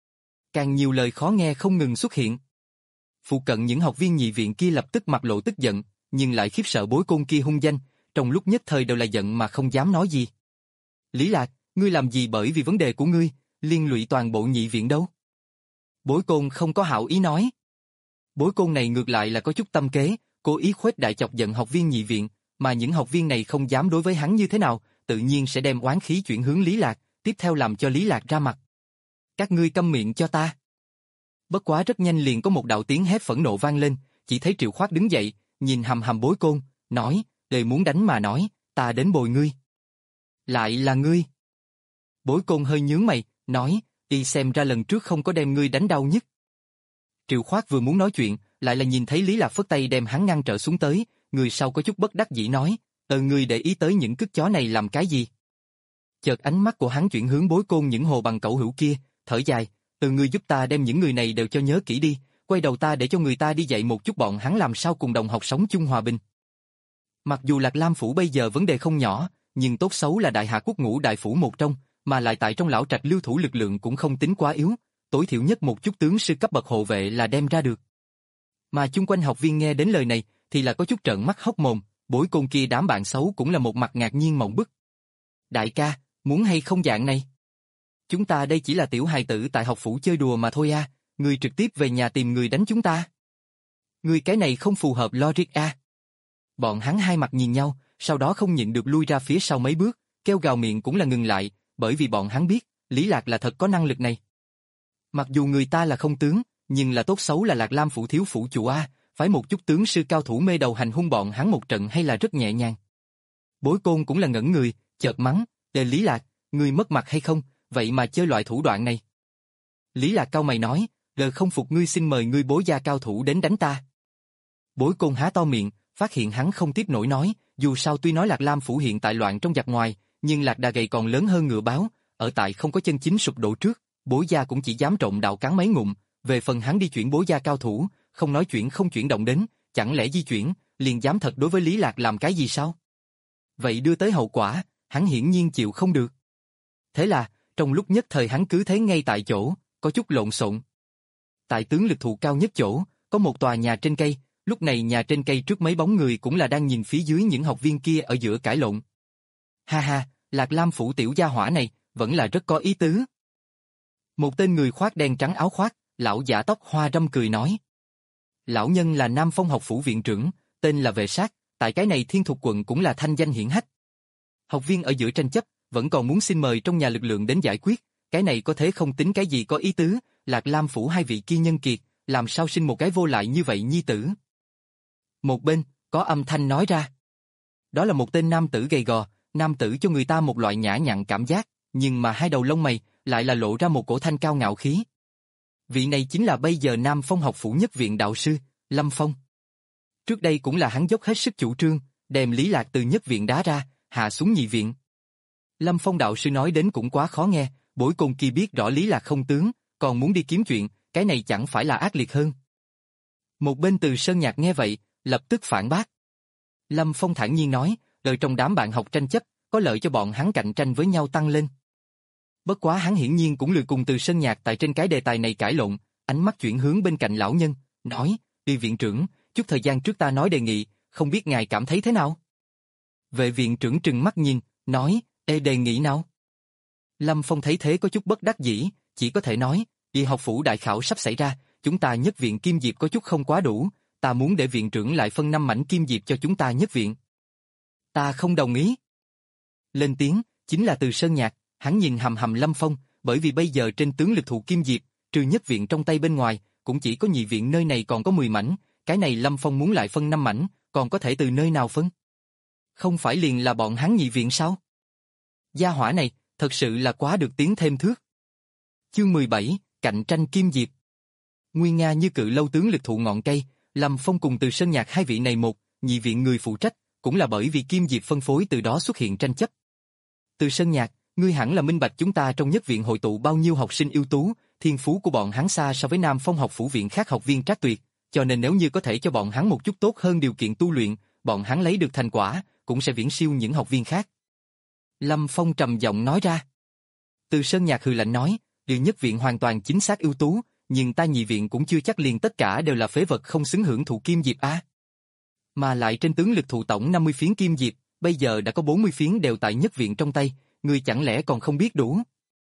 Càng nhiều lời khó nghe không ngừng xuất hiện. Phụ cận những học viên nhị viện kia lập tức mặt lộ tức giận, nhưng lại khiếp sợ Bối Côn kia hung danh, trong lúc nhất thời đều là giận mà không dám nói gì. Lý Lạc, ngươi làm gì bởi vì vấn đề của ngươi, liên lụy toàn bộ nhị viện đâu? Bối Côn không có hảo ý nói. Bối Côn này ngược lại là có chút tâm kế, cố ý khuếch đại chọc giận học viên nhị viện, mà những học viên này không dám đối với hắn như thế nào, tự nhiên sẽ đem oán khí chuyển hướng Lý Lạc, tiếp theo làm cho Lý Lạc ra mặt. Các ngươi câm miệng cho ta. Bất quá rất nhanh liền có một đạo tiếng hét phẫn nộ vang lên, chỉ thấy Triệu Khoát đứng dậy, nhìn hầm hầm Bối Côn, nói, lời muốn đánh mà nói, ta đến bồi ngươi. Lại là ngươi. Bối Côn hơi nhướng mày, nói, y xem ra lần trước không có đem ngươi đánh đau nhất. Triệu Khoát vừa muốn nói chuyện, lại là nhìn thấy Lý Lạc phất tay đem hắn ngăn trở xuống tới, người sau có chút bất đắc dĩ nói, ờ ngươi để ý tới những cứt chó này làm cái gì? Chợt ánh mắt của hắn chuyển hướng Bối Côn những hồ bằng cẩu hữu kia, thở dài, từ ngươi giúp ta đem những người này đều cho nhớ kỹ đi, quay đầu ta để cho người ta đi dạy một chút bọn hắn làm sao cùng đồng học sống chung hòa bình. Mặc dù Lạc Lam phủ bây giờ vấn đề không nhỏ, nhưng tốt xấu là đại hạ quốc ngũ đại phủ một trong, mà lại tại trong lão trạch lưu thủ lực lượng cũng không tính quá yếu, tối thiểu nhất một chút tướng sư cấp bậc hộ vệ là đem ra được. Mà chung quanh học viên nghe đến lời này, thì là có chút trợn mắt hốc mồm, Bối Côn kia đám bạn xấu cũng là một mặt ngạc nhiên mộng bức. Đại ca, muốn hay không dạng này? Chúng ta đây chỉ là tiểu hài tử tại học phủ chơi đùa mà thôi a, ngươi trực tiếp về nhà tìm người đánh chúng ta. Ngươi cái này không phù hợp logic a. Bọn hắn hai mặt nhìn nhau, sau đó không nhịn được lui ra phía sau mấy bước, kêu gào miệng cũng là ngừng lại, bởi vì bọn hắn biết, Lý Lạc là thật có năng lực này. Mặc dù người ta là không tướng, nhưng là tốt xấu là Lạc Lam phủ thiếu phủ chủ a, phải một chút tướng sư cao thủ mê đầu hành hung bọn hắn một trận hay là rất nhẹ nhàng. Bối Côn cũng là ngẩn người, chợt mắng, "Đề Lý Lạc, ngươi mất mặt hay không, vậy mà chơi loại thủ đoạn này." Lý Lạc cau mày nói, "Đờ không phục ngươi xin mời ngươi Bối gia cao thủ đến đánh ta." Bối Côn há to miệng, phát hiện hắn không tiếp nổi nói, dù sao tuy nói Lạc Lam phủ hiện tại loạn trong giặc ngoài, nhưng Lạc Đà gầy còn lớn hơn ngựa báo, ở tại không có chân chính sụp đổ trước, Bối gia cũng chỉ dám trộn đạo cắn mấy ngụm, về phần hắn đi chuyển Bối gia cao thủ, không nói chuyển không chuyển động đến, chẳng lẽ di chuyển, liền dám thật đối với Lý Lạc làm cái gì sao? Vậy đưa tới hậu quả, hắn hiển nhiên chịu không được. Thế là, trong lúc nhất thời hắn cứ thế ngay tại chỗ, có chút lộn xộn. Tại tướng lực thụ cao nhất chỗ, có một tòa nhà trên cây, lúc này nhà trên cây trước mấy bóng người cũng là đang nhìn phía dưới những học viên kia ở giữa cãi lộn. Ha ha, Lạc Lam phủ tiểu gia hỏa này, vẫn là rất có ý tứ. Một tên người khoác đen trắng áo khoác, lão giả tóc hoa râm cười nói. Lão nhân là Nam Phong học phủ viện trưởng, tên là Vệ Sát, tại cái này Thiên Thục quận cũng là thanh danh hiển hách. Học viên ở giữa tranh chấp, vẫn còn muốn xin mời trong nhà lực lượng đến giải quyết, cái này có thể không tính cái gì có ý tứ, Lạc Lam phủ hai vị kia nhân kiệt, làm sao sinh một cái vô lại như vậy nhi tử. Một bên, có âm thanh nói ra. Đó là một tên nam tử gầy gò, nam tử cho người ta một loại nhã nhặn cảm giác, nhưng mà hai đầu lông mày lại là lộ ra một cổ thanh cao ngạo khí. Vị này chính là bây giờ Nam Phong học phủ nhất viện đạo sư, Lâm Phong. Trước đây cũng là hắn dốc hết sức chủ trương, đem Lý Lạc từ nhất viện đá ra, hạ xuống nhị viện. Lâm Phong đạo sư nói đến cũng quá khó nghe, Bối Côn kia biết rõ Lý Lạc không tướng, còn muốn đi kiếm chuyện, cái này chẳng phải là ác liệt hơn. Một bên Từ Sơn Nhạc nghe vậy, lập tức phản bác. Lâm Phong thản nhiên nói, đời trong đám bạn học tranh chấp, có lợi cho bọn hắn cạnh tranh với nhau tăng lên. Bất quá hắn hiển nhiên cũng lười cùng Từ Sơn Nhạc tại trên cái đề tài này cãi lộn, ánh mắt chuyển hướng bên cạnh lão nhân, nói, đi viện trưởng, chút thời gian trước ta nói đề nghị, không biết ngài cảm thấy thế nào? Vệ viện trưởng trừng mắt nhìn, nói, ê đề nghị nào? Lâm Phong thấy thế có chút bất đắc dĩ, chỉ có thể nói, y học phủ đại khảo sắp xảy ra, chúng ta nhất viện kim diệp có chút không quá đủ, ta muốn để viện trưởng lại phân năm mảnh kim diệp cho chúng ta nhất viện. Ta không đồng ý. Lên tiếng, chính là Từ Sơn Nhạc, hắn nhìn hầm hầm Lâm Phong, bởi vì bây giờ trên tướng lực thụ kim diệp, trừ nhất viện trong tay bên ngoài, cũng chỉ có nhị viện nơi này còn có mười mảnh, cái này Lâm Phong muốn lại phân năm mảnh, còn có thể từ nơi nào phân? Không phải liền là bọn hắn nhị viện sao? Gia hỏa này, thật sự là quá được tiến thêm thước. Chương mười bảy, cạnh tranh kim diệp. Nguyên nga như cự lâu tướng lực thụ ngọn cây, Lâm Phong cùng Từ Sơn Nhạc hai vị này một, nhị viện người phụ trách, cũng là bởi vì kim diệp phân phối từ đó xuất hiện tranh chấp. Từ Sơn Nhạc, ngươi hẳn là minh bạch chúng ta trong nhất viện hội tụ bao nhiêu học sinh ưu tú, thiên phú của bọn hắn xa so với Nam Phong học phủ viện khác học viên trác tuyệt, cho nên nếu như có thể cho bọn hắn một chút tốt hơn điều kiện tu luyện, bọn hắn lấy được thành quả, cũng sẽ viễn siêu những học viên khác. Lâm Phong trầm giọng nói ra. Từ Sơn Nhạc hừ lạnh nói, điều nhất viện hoàn toàn chính xác ưu tú, nhưng ta nhị viện cũng chưa chắc liền tất cả đều là phế vật không xứng hưởng thụ kim diệp á. Mà lại trên tướng lực thụ tổng năm mươi phiến kim diệp, bây giờ đã có bốn mươi phiến đều tại nhất viện trong tay, ngươi chẳng lẽ còn không biết đủ?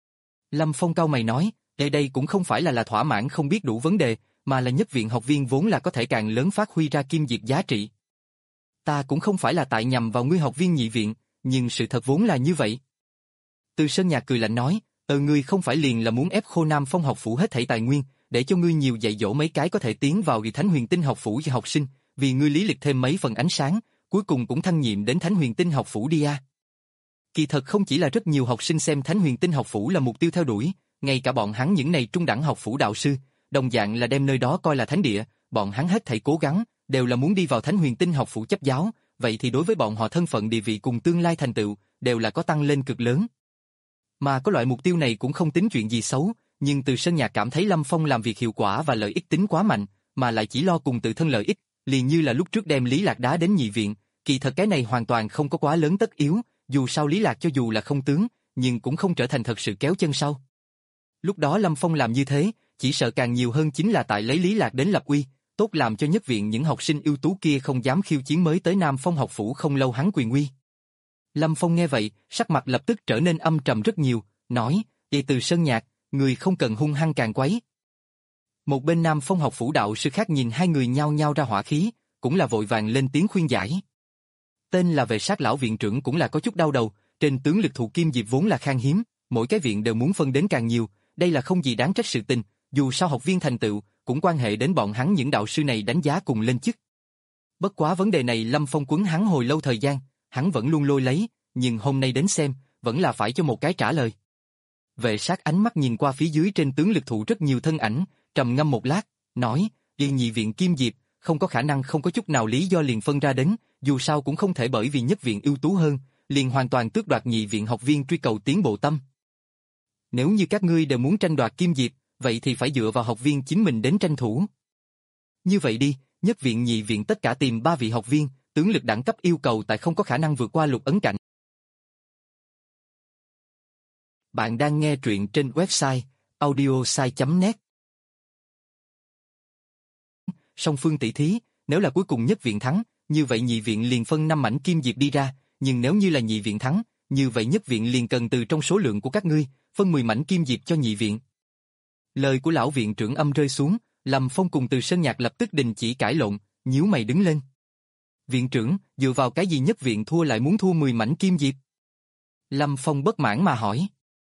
Lâm Phong cau mày nói, đây đây cũng không phải là là thỏa mãn không biết đủ vấn đề, mà là nhất viện học viên vốn là có thể càng lớn phát huy ra kim diệp giá trị. Ta cũng không phải là tại nhằm vào ngươi học viên nhị viện, nhưng sự thật vốn là như vậy. Từ Sơn Nhạc cười lạnh nói, ờ ngươi không phải liền là muốn ép khô Nam Phong học phủ hết thảy tài nguyên, để cho ngươi nhiều dạy dỗ mấy cái có thể tiến vào Thánh Huyền Tinh học phủ cho học sinh, vì ngươi lý lịch thêm mấy phần ánh sáng, cuối cùng cũng thăng nhiệm đến Thánh Huyền Tinh học phủ đi a. Kỳ thật không chỉ là rất nhiều học sinh xem Thánh Huyền Tinh học phủ là mục tiêu theo đuổi, ngay cả bọn hắn những này trung đẳng học phủ đạo sư, đồng dạng là đem nơi đó coi là thánh địa, bọn hắn hết thảy cố gắng, đều là muốn đi vào Thánh Huyền Tinh học phủ chấp giáo, vậy thì đối với bọn họ thân phận địa vị cùng tương lai thành tựu, đều là có tăng lên cực lớn. Mà có loại mục tiêu này cũng không tính chuyện gì xấu, nhưng Từ Sơn Nhạc cảm thấy Lâm Phong làm việc hiệu quả và lợi ích tính quá mạnh, mà lại chỉ lo cùng tự thân lợi ích, liền như là lúc trước đem Lý Lạc đá đến nhị viện, kỳ thật cái này hoàn toàn không có quá lớn tất yếu, dù sao Lý Lạc cho dù là không tướng, nhưng cũng không trở thành thật sự kéo chân sau. Lúc đó Lâm Phong làm như thế, chỉ sợ càng nhiều hơn chính là tại lấy Lý Lạc đến lập uy, tốt làm cho nhất viện những học sinh ưu tú kia không dám khiêu chiến mới tới Nam Phong học phủ không lâu hắn quyền uy. Lâm Phong nghe vậy, sắc mặt lập tức trở nên âm trầm rất nhiều, nói, Vậy Từ Sơn Nhạc, người không cần hung hăng càng quấy. Một bên Nam Phong học phủ đạo sư khác nhìn hai người nhao nhao ra hỏa khí, cũng là vội vàng lên tiếng khuyên giải. Tên là Vệ Sát lão viện trưởng cũng là có chút đau đầu, trên tướng lực thụ kim diệp vốn là khan hiếm, mỗi cái viện đều muốn phân đến càng nhiều, đây là không gì đáng trách sự tình, dù sao học viên thành tựu, cũng quan hệ đến bọn hắn những đạo sư này đánh giá cùng lên chức. Bất quá vấn đề này Lâm Phong quấn hắn hồi lâu thời gian, hắn vẫn luôn lôi lấy, nhưng hôm nay đến xem, vẫn là phải cho một cái trả lời. Vệ Sát ánh mắt nhìn qua phía dưới trên tướng lực thụ rất nhiều thân ảnh, trầm ngâm một lát, nói, đi nhị viện kim diệp, không có khả năng không có chút nào lý do liền phân ra đến, dù sao cũng không thể bởi vì nhất viện ưu tú hơn, liền hoàn toàn tước đoạt nhị viện học viên truy cầu tiến bộ tâm. Nếu như các ngươi đều muốn tranh đoạt kim diệp, vậy thì phải dựa vào học viên chính mình đến tranh thủ. Như vậy đi, nhất viện nhị viện tất cả tìm ba vị học viên, tướng lực đẳng cấp yêu cầu tại không có khả năng vượt qua lục ấn cảnh. Bạn đang nghe truyện trên website audiosai chấm net. Song phương tỷ thí, nếu là cuối cùng nhất viện thắng, như vậy nhị viện liền phân năm mảnh kim diệp đi ra, nhưng nếu như là nhị viện thắng, như vậy nhất viện liền cần từ trong số lượng của các ngươi, phân mười mảnh kim diệp cho nhị viện. Lời của lão viện trưởng âm rơi xuống, Lâm Phong cùng Từ Sơn Nhạc lập tức đình chỉ cãi lộn, nhíu mày đứng lên. Viện trưởng, dựa vào cái gì nhất viện thua lại muốn thua mười mảnh kim diệp? Lâm Phong bất mãn mà hỏi.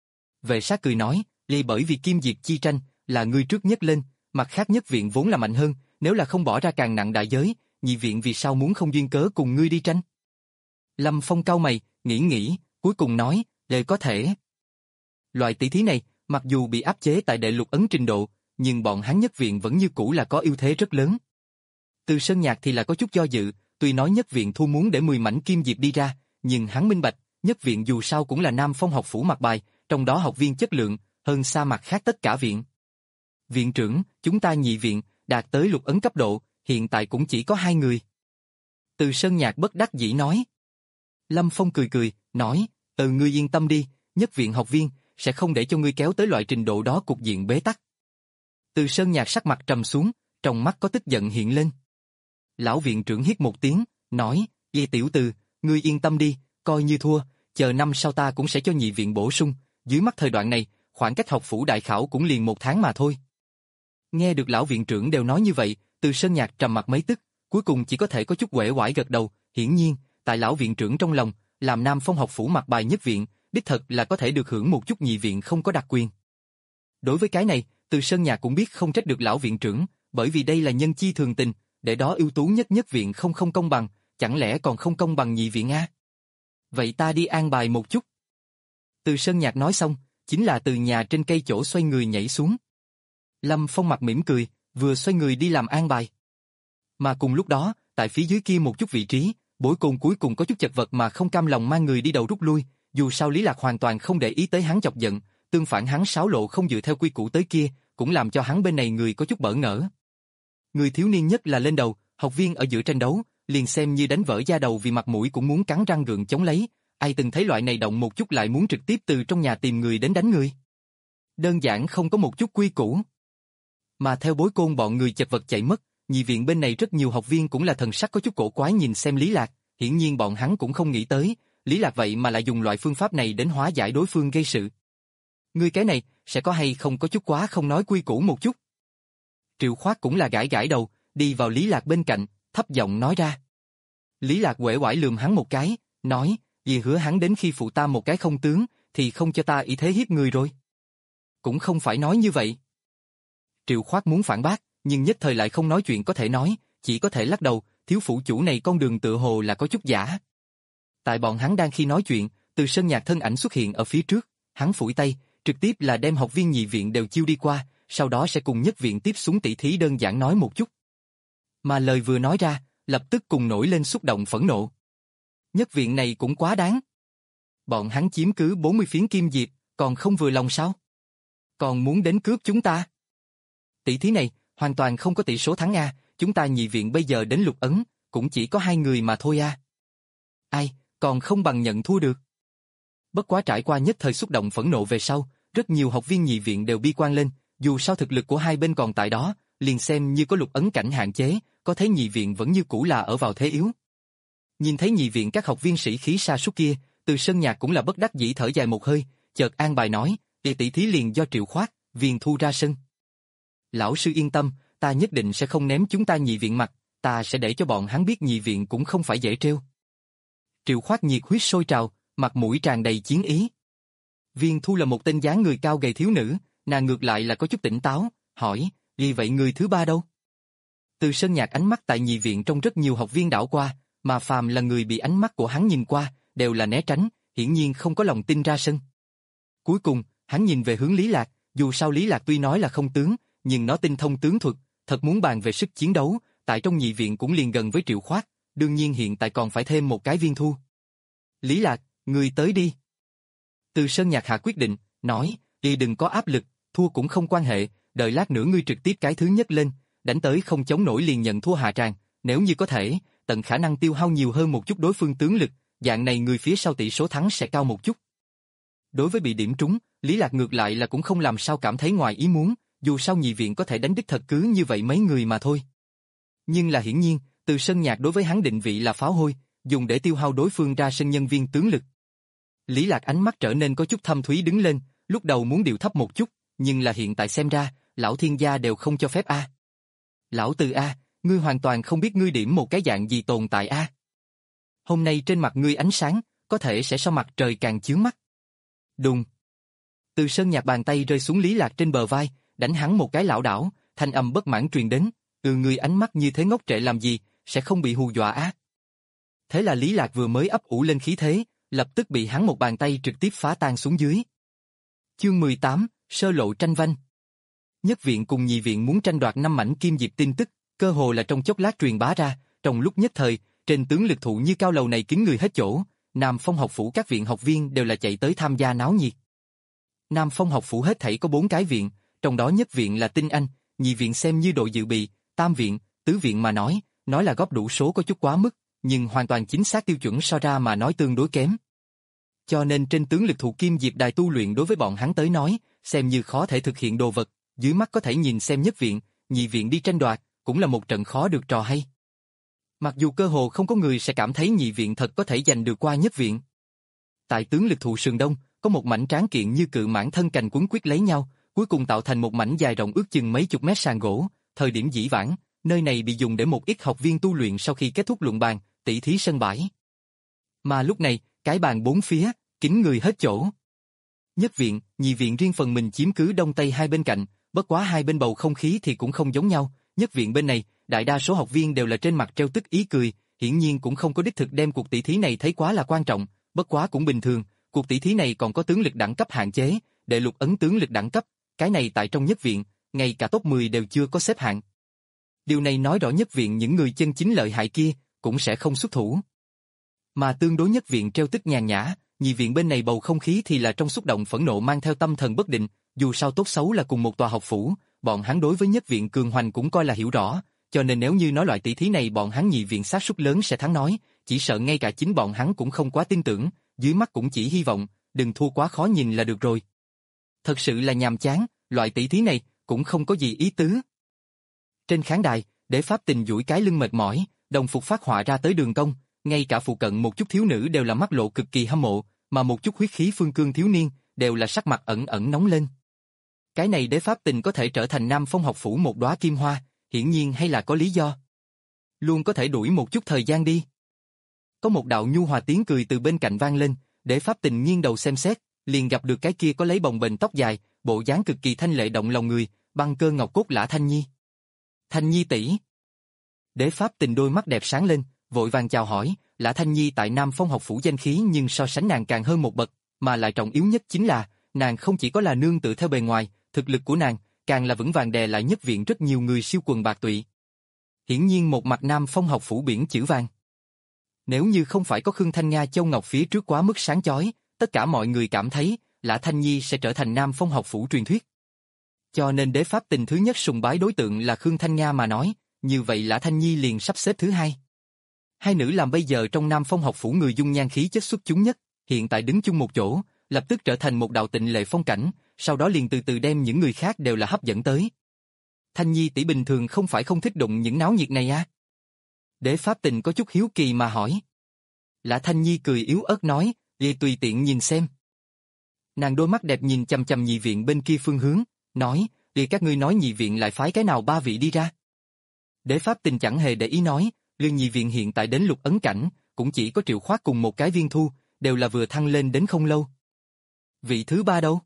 Vệ Sát cười nói, vì bởi vì kim diệp chi tranh, là ngươi trước nhất lên, mặt khác nhất viện vốn là mạnh hơn, nếu là không bỏ ra càng nặng đại giới, nhị viện vì sao muốn không duyên cớ cùng ngươi đi tranh? Lâm Phong cau mày, nghĩ nghĩ, cuối cùng nói, để có thể. Loại tỷ thí này, mặc dù bị áp chế tại đệ lục ấn trình độ, nhưng bọn hắn nhất viện vẫn như cũ là có ưu thế rất lớn. Từ Sơn Nhạc thì là có chút do dự, tuy nói nhất viện thu muốn để mười mảnh kim diệp đi ra, nhưng hắn minh bạch, nhất viện dù sao cũng là Nam Phong học phủ mặt bài, trong đó học viên chất lượng, hơn xa mặt khác tất cả viện. Viện trưởng, chúng ta nhị viện, đạt tới lục ấn cấp độ, hiện tại cũng chỉ có hai người. Từ Sơn Nhạc bất đắc dĩ nói. Lâm Phong cười cười, nói, từ ngươi yên tâm đi, nhất viện học viên, sẽ không để cho ngươi kéo tới loại trình độ đó cục diện bế tắc. Từ Sơn Nhạc sắc mặt trầm xuống, trong mắt có tức giận hiện lên. Lão viện trưởng hít một tiếng, nói, "Ye tiểu từ, ngươi yên tâm đi, coi như thua, chờ năm sau ta cũng sẽ cho nhị viện bổ sung, dưới mắt thời đoạn này, khoảng cách học phủ đại khảo cũng liền một tháng mà thôi." Nghe được lão viện trưởng đều nói như vậy, Từ Sơn Nhạc trầm mặt mấy tức, cuối cùng chỉ có thể có chút uể oải gật đầu, hiển nhiên, tại lão viện trưởng trong lòng, làm Nam Phong học phủ mặt bài nhất viện, đích thật là có thể được hưởng một chút nhị viện không có đặc quyền. Đối với cái này, Từ Sơn Nhạc cũng biết không trách được lão viện trưởng, bởi vì đây là nhân chi thường tình, để đó ưu tú nhất nhất viện không không công bằng, chẳng lẽ còn không công bằng nhị viện a? Vậy ta đi an bài một chút. Từ Sơn Nhạc nói xong, chính là từ nhà trên cây chỗ xoay người nhảy xuống. Lâm Phong mặt mỉm cười, vừa xoay người đi làm an bài. Mà cùng lúc đó, tại phía dưới kia một chút vị trí, Bối Côn cuối cùng có chút chật vật mà không cam lòng mang người đi đầu rút lui, dù sao Lý Lạc hoàn toàn không để ý tới hắn chọc giận, tương phản hắn sáo lộ không dựa theo quy củ tới kia, cũng làm cho hắn bên này người có chút bỡ ngỡ. Người thiếu niên nhất là lên đầu, học viên ở giữa tranh đấu, liền xem như đánh vỡ da đầu vì mặt mũi cũng muốn cắn răng gượng chống lấy, ai từng thấy loại này động một chút lại muốn trực tiếp từ trong nhà tìm người đến đánh người. Đơn giản không có một chút quy củ. Mà theo Bối Côn bọn người chật vật chạy mất, nhị viện bên này rất nhiều học viên cũng là thần sắc có chút cổ quái nhìn xem Lý Lạc, hiển nhiên bọn hắn cũng không nghĩ tới, Lý Lạc vậy mà lại dùng loại phương pháp này đến hóa giải đối phương gây sự. Ngươi cái này, sẽ có hay không có chút quá không nói quy củ một chút. Triệu Khoát cũng là gãi gãi đầu, đi vào Lý Lạc bên cạnh, thấp giọng nói ra. Lý Lạc uể oải lườm hắn một cái, nói, vì hứa hắn đến khi phụ ta một cái không tướng, thì không cho ta ý thế hiếp người rồi. Cũng không phải nói như vậy. Triệu Khoát muốn phản bác, nhưng nhất thời lại không nói chuyện có thể nói, chỉ có thể lắc đầu, thiếu phụ chủ này con đường tựa hồ là có chút giả. Tại bọn hắn đang khi nói chuyện, Từ Sơn Nhạc thân ảnh xuất hiện ở phía trước, hắn phủi tay, trực tiếp là đem học viên nhị viện đều chiêu đi qua, sau đó sẽ cùng nhất viện tiếp xuống tỷ thí đơn giản nói một chút. Mà lời vừa nói ra, lập tức cùng nổi lên xúc động phẫn nộ. Nhất viện này cũng quá đáng. Bọn hắn chiếm cứ bốn mươi phiến kim diệp, còn không vừa lòng sao? Còn muốn đến cướp chúng ta? Tỷ thí này, hoàn toàn không có tỷ số thắng a, chúng ta nhị viện bây giờ đến lục ấn, cũng chỉ có hai người mà thôi a. Ai, còn không bằng nhận thua được. Bất quá trải qua nhất thời xúc động phẫn nộ về sau, rất nhiều học viên nhị viện đều bi quan lên, dù sao thực lực của hai bên còn tại đó, liền xem như có lục ấn cảnh hạn chế, có thấy nhị viện vẫn như cũ là ở vào thế yếu. Nhìn thấy nhị viện các học viên sĩ khí sa sút kia, Từ Sơn Nhạc cũng là bất đắc dĩ thở dài một hơi, chợt an bài nói, thì tỷ thí liền do Triệu Khoát, Viên Thu ra sân. Lão sư yên tâm, ta nhất định sẽ không ném chúng ta nhị viện mặt, ta sẽ để cho bọn hắn biết nhị viện cũng không phải dễ trêu. Triệu Khoát nhiệt huyết sôi trào, mặt mũi tràn đầy chiến ý. Viên Thu là một tên dáng người cao gầy thiếu nữ, nàng ngược lại là có chút tỉnh táo, hỏi, vì vậy người thứ ba đâu? Từ Sơn Nhạc ánh mắt tại nhị viện trong rất nhiều học viên đảo qua, mà phàm là người bị ánh mắt của hắn nhìn qua, đều là né tránh, hiển nhiên không có lòng tin ra sân. Cuối cùng, hắn nhìn về hướng Lý Lạc, dù sao Lý Lạc tuy nói là không tướng, nhưng nó tinh thông tướng thuật, thật muốn bàn về sức chiến đấu, tại trong nhị viện cũng liền gần với Triệu Khoát, đương nhiên hiện tại còn phải thêm một cái Viên Thu. Lý Lạc, người tới đi. Từ Sơn Nhạc hạ quyết định, nói, đi đừng có áp lực, thua cũng không quan hệ, đợi lát nữa ngươi trực tiếp cái thứ nhất lên, đánh tới không chống nổi liền nhận thua hạ tràng, nếu như có thể, tận khả năng tiêu hao nhiều hơn một chút đối phương tướng lực, dạng này người phía sau tỷ số thắng sẽ cao một chút. Đối với bị điểm trúng, Lý Lạc ngược lại là cũng không làm sao cảm thấy ngoài ý muốn, dù sao nhị viện có thể đánh đích thật cứ như vậy mấy người mà thôi. Nhưng là hiển nhiên, Từ Sơn Nhạc đối với hắn định vị là pháo hôi, dùng để tiêu hao đối phương ra sân nhân viên tướng lực. Lý Lạc ánh mắt trở nên có chút thâm thúy đứng lên, lúc đầu muốn điều thấp một chút, nhưng là hiện tại xem ra, lão thiên gia đều không cho phép a. Lão Từ a, ngươi hoàn toàn không biết ngươi điểm một cái dạng gì tồn tại a. Hôm nay trên mặt ngươi ánh sáng, có thể sẽ so mặt trời càng chướng mắt. Đùng. Từ Sơn Nhạc bàn tay rơi xuống Lý Lạc trên bờ vai, đánh hắn một cái lảo đảo, thanh âm bất mãn truyền đến, "Ừ ngươi ánh mắt như thế ngốc trệ làm gì, sẽ không bị hù dọa á." Thế là Lý Lạc vừa mới ấp ủ lên khí thế, lập tức bị hắn một bàn tay trực tiếp phá tan xuống dưới. Chương mười tám, sơ lộ tranh vanh. Nhất viện cùng nhị viện muốn tranh đoạt năm mảnh kim diệp tin tức, cơ hồ là trong chốc lát truyền bá ra, trong lúc nhất thời, trên tướng lực thụ như cao lầu này kín người hết chỗ, Nam Phong học phủ các viện học viên đều là chạy tới tham gia náo nhiệt. Nam Phong học phủ hết thảy có bốn cái viện, trong đó nhất viện là Tinh Anh, nhị viện xem như đội dự bị, tam viện, tứ viện mà nói, nói là góp đủ số có chút quá mức, nhưng hoàn toàn chính xác tiêu chuẩn so ra mà nói tương đối kém. Cho nên trên tướng lực thụ kim diệp đài tu luyện đối với bọn hắn tới nói, xem như khó thể thực hiện đồ vật, dưới mắt có thể nhìn xem nhất viện, nhị viện đi tranh đoạt, cũng là một trận khó được trò hay. Mặc dù cơ hồ không có người sẽ cảm thấy nhị viện thật có thể giành được qua nhất viện. Tại tướng lực thụ sườn đông, có một mảnh tráng kiện như cự mãng thân cành quấn quýt lấy nhau, cuối cùng tạo thành một mảnh dài rộng ước chừng mấy chục mét sàn gỗ, thời điểm dĩ vãng, nơi này bị dùng để một ít học viên tu luyện sau khi kết thúc luận bàn, tỷ thí sân bãi. Mà lúc này, cái bàn bốn phía, kín người hết chỗ. Nhất viện, nhị viện riêng phần mình chiếm cứ đông tây hai bên cạnh, bất quá hai bên bầu không khí thì cũng không giống nhau, nhất viện bên này, đại đa số học viên đều là trên mặt treo tức ý cười, hiển nhiên cũng không có đích thực đem cuộc tỷ thí này thấy quá là quan trọng, bất quá cũng bình thường, cuộc tỷ thí này còn có tướng lực đẳng cấp hạn chế, đệ lục ấn tướng lực đẳng cấp, cái này tại trong nhất viện, ngay cả top mười đều chưa có xếp hạng. Điều này nói rõ nhất viện những người chân chính lợi hại kia, cũng sẽ không xuất thủ. Mà tương đối nhất viện treo tức nhàn nhã, nhị viện bên này bầu không khí thì là trong xúc động phẫn nộ mang theo tâm thần bất định, dù sao tốt xấu là cùng một tòa học phủ, bọn hắn đối với nhất viện cường hoành cũng coi là hiểu rõ, cho nên nếu như nói loại tỷ thí này bọn hắn nhị viện xác suất lớn sẽ thắng nói, chỉ sợ ngay cả chính bọn hắn cũng không quá tin tưởng, dưới mắt cũng chỉ hy vọng, đừng thua quá khó nhìn là được rồi. Thật sự là nhàm chán, loại tỷ thí này cũng không có gì ý tứ. Trên khán đài, Đế Pháp Tình duỗi cái lưng mệt mỏi, đồng phục phát họa ra tới đường cong, ngay cả phụ cận một chút thiếu nữ đều là mắt lộ cực kỳ hâm mộ, mà một chút huyết khí phương cương thiếu niên đều là sắc mặt ẩn ẩn nóng lên. Cái này Đế Pháp Tình có thể trở thành Nam Phong học phủ một đóa kim hoa, hiển nhiên hay là có lý do. Luôn có thể đuổi một chút thời gian đi. Có một đạo nhu hòa tiếng cười từ bên cạnh vang lên, Đế Pháp Tình nghiêng đầu xem xét, liền gặp được cái kia có lấy bồng bềnh tóc dài, bộ dáng cực kỳ thanh lệ động lòng người, băng cơ ngọc cốt Lã Thanh Nhi. Thanh Nhi tỷ. Đế Pháp Tình đôi mắt đẹp sáng lên, vội vàng chào hỏi, Lã Thanh Nhi tại Nam Phong học phủ danh khí nhưng so sánh nàng càng hơn một bậc, mà lại trọng yếu nhất chính là, nàng không chỉ có là nương tự theo bề ngoài, thực lực của nàng, càng là vững vàng đè lại nhất viện rất nhiều người siêu quần bạc tụy. Hiển nhiên một mặt Nam Phong học phủ biển chữ vàng. Nếu như không phải có Khương Thanh Nga châu ngọc phía trước quá mức sáng chói, tất cả mọi người cảm thấy, Lã Thanh Nhi sẽ trở thành Nam Phong học phủ truyền thuyết. Cho nên Đế Pháp Tình thứ nhất sùng bái đối tượng là Khương Thanh Nga mà nói, như vậy Lã Thanh Nhi liền sắp xếp thứ hai. Hai nữ làm bây giờ trong Nam Phong học phủ người dung nhan khí chất xuất chúng nhất, hiện tại đứng chung một chỗ, lập tức trở thành một đạo tịnh lệ phong cảnh, sau đó liền từ từ đem những người khác đều là hấp dẫn tới. Thanh Nhi tỷ bình thường không phải không thích đụng những náo nhiệt này à? Đế Pháp Tình có chút hiếu kỳ mà hỏi. Lã Thanh Nhi cười yếu ớt nói, "Vậy tùy tiện nhìn xem." Nàng đôi mắt đẹp nhìn chằm chằm nhị viện bên kia phương hướng, nói, thì các ngươi nói nhị viện lại phái cái nào ba vị đi ra. Đế Pháp Tình chẳng hề để ý nói, Lương nhị viện hiện tại đến lục ấn cảnh, cũng chỉ có Triệu Khoát cùng một cái Viên Thu, đều là vừa thăng lên đến không lâu. Vị thứ ba đâu?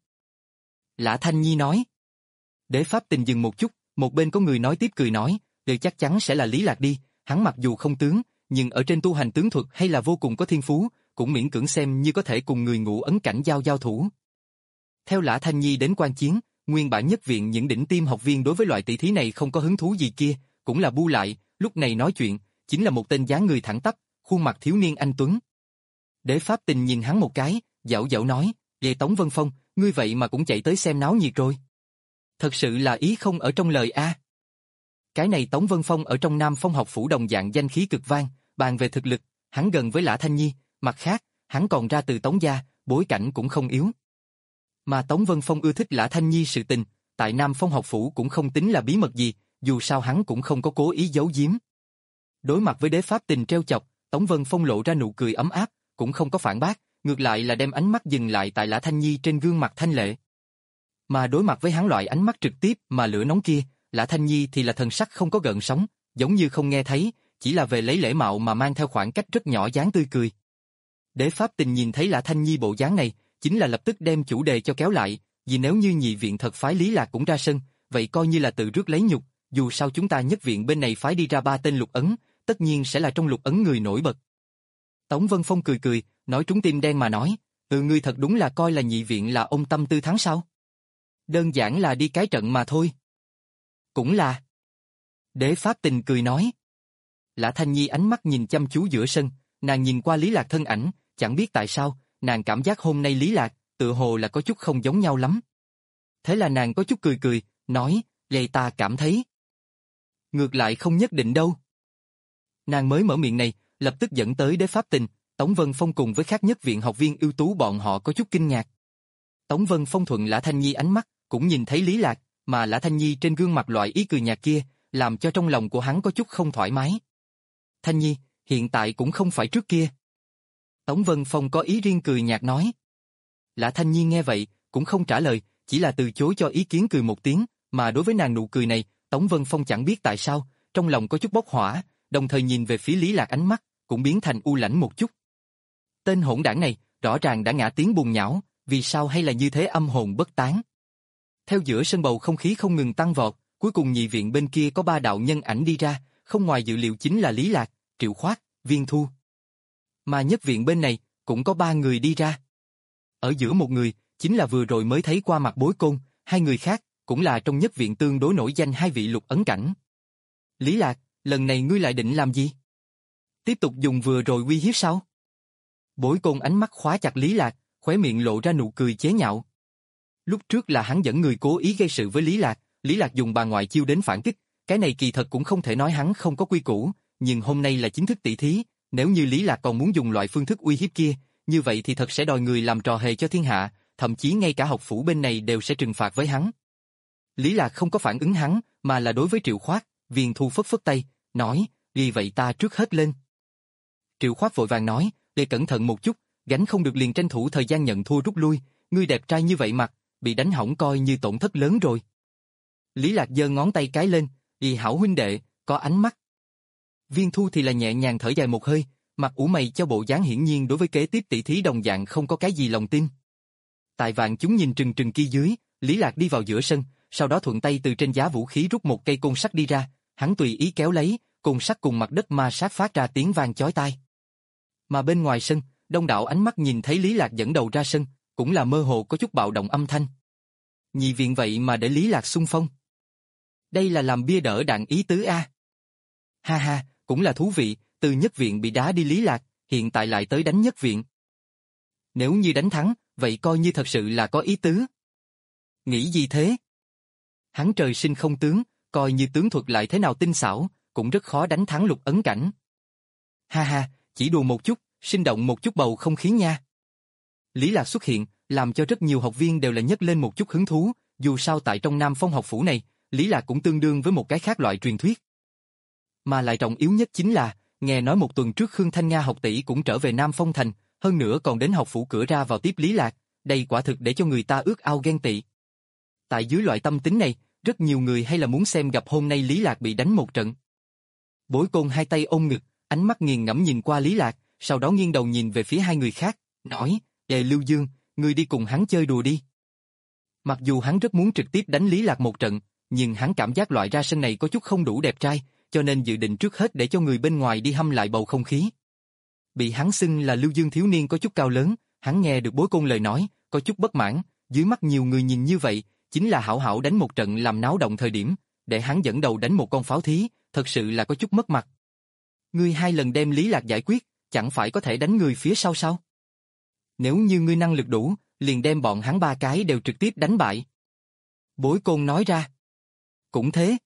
Lã Thanh Nhi nói. Đế Pháp Tình dừng một chút, một bên có người nói tiếp cười nói, đều chắc chắn sẽ là Lý Lạc đi, hắn mặc dù không tướng, nhưng ở trên tu hành tướng thuật hay là vô cùng có thiên phú, cũng miễn cưỡng xem như có thể cùng người ngũ ấn cảnh giao giao thủ. Theo Lã Thanh Nhi đến quan chiến, nguyên bản nhất viện những đỉnh tiêm học viên đối với loại tỷ thí này không có hứng thú gì kia, cũng là bu lại, lúc này nói chuyện, chính là một tên dáng người thẳng tắp, khuôn mặt thiếu niên anh tuấn. Đế Pháp Tình nhìn hắn một cái, dạo dạo nói, về Tống Vân Phong, ngươi vậy mà cũng chạy tới xem náo nhiệt rồi. Thật sự là ý không ở trong lời a. Cái này Tống Vân Phong ở trong Nam Phong học phủ đồng dạng danh khí cực vang, bàn về thực lực, hắn gần với Lã Thanh Nhi, mặt khác, hắn còn ra từ Tống gia, bối cảnh cũng không yếu. Mà Tống Vân Phong ưa thích Lã Thanh Nhi sự tình, tại Nam Phong học phủ cũng không tính là bí mật gì, dù sao hắn cũng không có cố ý giấu giếm. Đối mặt với Đế Pháp Tình treo chọc, Tống Vân Phong lộ ra nụ cười ấm áp, cũng không có phản bác, ngược lại là đem ánh mắt dừng lại tại Lã Thanh Nhi trên gương mặt thanh lệ. Mà đối mặt với hắn loại ánh mắt trực tiếp mà lửa nóng kia, Lã Thanh Nhi thì là thần sắc không có gợn sóng, giống như không nghe thấy, chỉ là về lấy lễ mạo mà mang theo khoảng cách rất nhỏ dáng tươi cười. Đế Pháp Tình nhìn thấy Lã Thanh Nhi bộ dáng này, chính là lập tức đem chủ đề cho kéo lại, vì nếu như nhị viện thật phái Lý Lạc cũng ra sân, vậy coi như là tự rước lấy nhục, dù sao chúng ta nhất viện bên này phái đi ra ba tên lục ấn, tất nhiên sẽ là trong lục ấn người nổi bật. Tống Vân Phong cười cười, nói trúng tim đen mà nói, ừ ngươi thật đúng là coi là nhị viện là ông tâm tư thắng sao? Đơn giản là đi cái trận mà thôi. Cũng là. Đế Pháp Tình cười nói. Lã Thanh Nhi ánh mắt nhìn chăm chú giữa sân, nàng nhìn qua Lý Lạc thân ảnh, chẳng biết tại sao, nàng cảm giác hôm nay Lý Lạc, tựa hồ là có chút không giống nhau lắm. Thế là nàng có chút cười cười, nói, vậy ta cảm thấy. Ngược lại không nhất định đâu. Nàng mới mở miệng này, lập tức dẫn tới Đế Pháp Tình, Tống Vân Phong cùng với khác nhất viện học viên ưu tú bọn họ có chút kinh ngạc. Tống Vân Phong thuận Lã Thanh Nhi ánh mắt, cũng nhìn thấy Lý Lạc, mà Lã Thanh Nhi trên gương mặt loại ý cười nhạt kia, làm cho trong lòng của hắn có chút không thoải mái. Thanh Nhi, hiện tại cũng không phải trước kia. Tống Vân Phong có ý riêng cười nhạt nói. Lã Thanh Nhi nghe vậy, cũng không trả lời, chỉ là từ chối cho ý kiến cười một tiếng, mà đối với nàng nụ cười này, Tống Vân Phong chẳng biết tại sao, trong lòng có chút bốc hỏa, đồng thời nhìn về phía Lý Lạc ánh mắt, cũng biến thành u lãnh một chút. Tên hỗn đảng này, rõ ràng đã ngã tiếng buồn nhão, vì sao hay là như thế âm hồn bất tán. Theo giữa sân bầu không khí không ngừng tăng vọt, cuối cùng nhị viện bên kia có ba đạo nhân ảnh đi ra, không ngoài dự liệu chính là Lý Lạc, Triệu Khoát, Viên Thu. Mà nhất viện bên này, cũng có ba người đi ra. Ở giữa một người, chính là vừa rồi mới thấy qua mặt Bối Côn, hai người khác, cũng là trong nhất viện tương đối nổi danh hai vị lục ấn cảnh. Lý Lạc, lần này ngươi lại định làm gì? Tiếp tục dùng vừa rồi uy hiếp sao? Bối Côn ánh mắt khóa chặt Lý Lạc, khóe miệng lộ ra nụ cười chế nhạo. Lúc trước là hắn dẫn người cố ý gây sự với Lý Lạc, Lý Lạc dùng bà ngoại chiêu đến phản kích, cái này kỳ thật cũng không thể nói hắn không có quy củ, nhưng hôm nay là chính thức tỷ thí, nếu như Lý Lạc còn muốn dùng loại phương thức uy hiếp kia, như vậy thì thật sẽ đòi người làm trò hề cho thiên hạ, thậm chí ngay cả học phủ bên này đều sẽ trừng phạt với hắn. Lý Lạc không có phản ứng hắn, mà là đối với Triệu Khoát, Viên Thu phất phất tay, nói, vì vậy ta trước hết lên. Triệu Khoát vội vàng nói, để cẩn thận một chút, gánh không được liền tranh thủ thời gian nhận thua rút lui, ngươi đẹp trai như vậy mặt, bị đánh hỏng coi như tổn thất lớn rồi. Lý Lạc giơ ngón tay cái lên, y hảo huynh đệ, có ánh mắt. Viên Thu thì là nhẹ nhàng thở dài một hơi, mặt ủ mày cho bộ dáng hiển nhiên đối với kế tiếp tỷ thí đồng dạng không có cái gì lòng tin. Tại vạn chúng nhìn trừng trừng kia dưới, Lý Lạc đi vào giữa sân, sau đó thuận tay từ trên giá vũ khí rút một cây côn sắt đi ra, hắn tùy ý kéo lấy, côn sắt cùng mặt đất ma sát phát ra tiếng vang chói tai. Mà bên ngoài sân, đông đảo ánh mắt nhìn thấy Lý Lạc dẫn đầu ra sân, cũng là mơ hồ có chút bạo động âm thanh. Nhị viện vậy mà để Lý Lạc xung phong. Đây là làm bia đỡ đạn ý tứ a. Ha ha, cũng là thú vị, từ nhất viện bị đá đi Lý Lạc, hiện tại lại tới đánh nhất viện. Nếu như đánh thắng, vậy coi như thật sự là có ý tứ. Nghĩ gì thế? Hắn trời sinh không tướng, coi như tướng thuật lại thế nào tinh xảo, cũng rất khó đánh thắng lục ấn cảnh. Ha ha, chỉ đùa một chút, sinh động một chút bầu không khí nha. Lý Lạc xuất hiện, làm cho rất nhiều học viên đều là nhấc lên một chút hứng thú, dù sao tại trong Nam Phong học phủ này, Lý Lạc cũng tương đương với một cái khác loại truyền thuyết. Mà lại trọng yếu nhất chính là, nghe nói một tuần trước Khương Thanh Nga học tỷ cũng trở về Nam Phong thành, hơn nữa còn đến học phủ cửa ra vào tiếp Lý Lạc, đây quả thực để cho người ta ước ao ghen tị. Tại dưới loại tâm tính này, rất nhiều người hay là muốn xem gặp hôm nay Lý Lạc bị đánh một trận. Bối Côn hai tay ôm ngực, ánh mắt nghiền ngẫm nhìn qua Lý Lạc, sau đó nghiêng đầu nhìn về phía hai người khác, nói, Ê Lưu Dương, ngươi đi cùng hắn chơi đùa đi. Mặc dù hắn rất muốn trực tiếp đánh Lý Lạc một trận, nhưng hắn cảm giác loại ra sân này có chút không đủ đẹp trai, cho nên dự định trước hết để cho người bên ngoài đi hâm lại bầu không khí. Bị hắn xưng là Lưu Dương thiếu niên có chút cao lớn, hắn nghe được Bối Côn lời nói, có chút bất mãn, dưới mắt nhiều người nhìn như vậy, chính là hảo hảo đánh một trận làm náo động thời điểm, để hắn dẫn đầu đánh một con pháo thí, thật sự là có chút mất mặt. Ngươi hai lần đem Lý Lạc giải quyết, chẳng phải có thể đánh người phía sau sao? Nếu như ngươi năng lực đủ, liền đem bọn hắn ba cái đều trực tiếp đánh bại. Bối Côn nói ra. Cũng thế.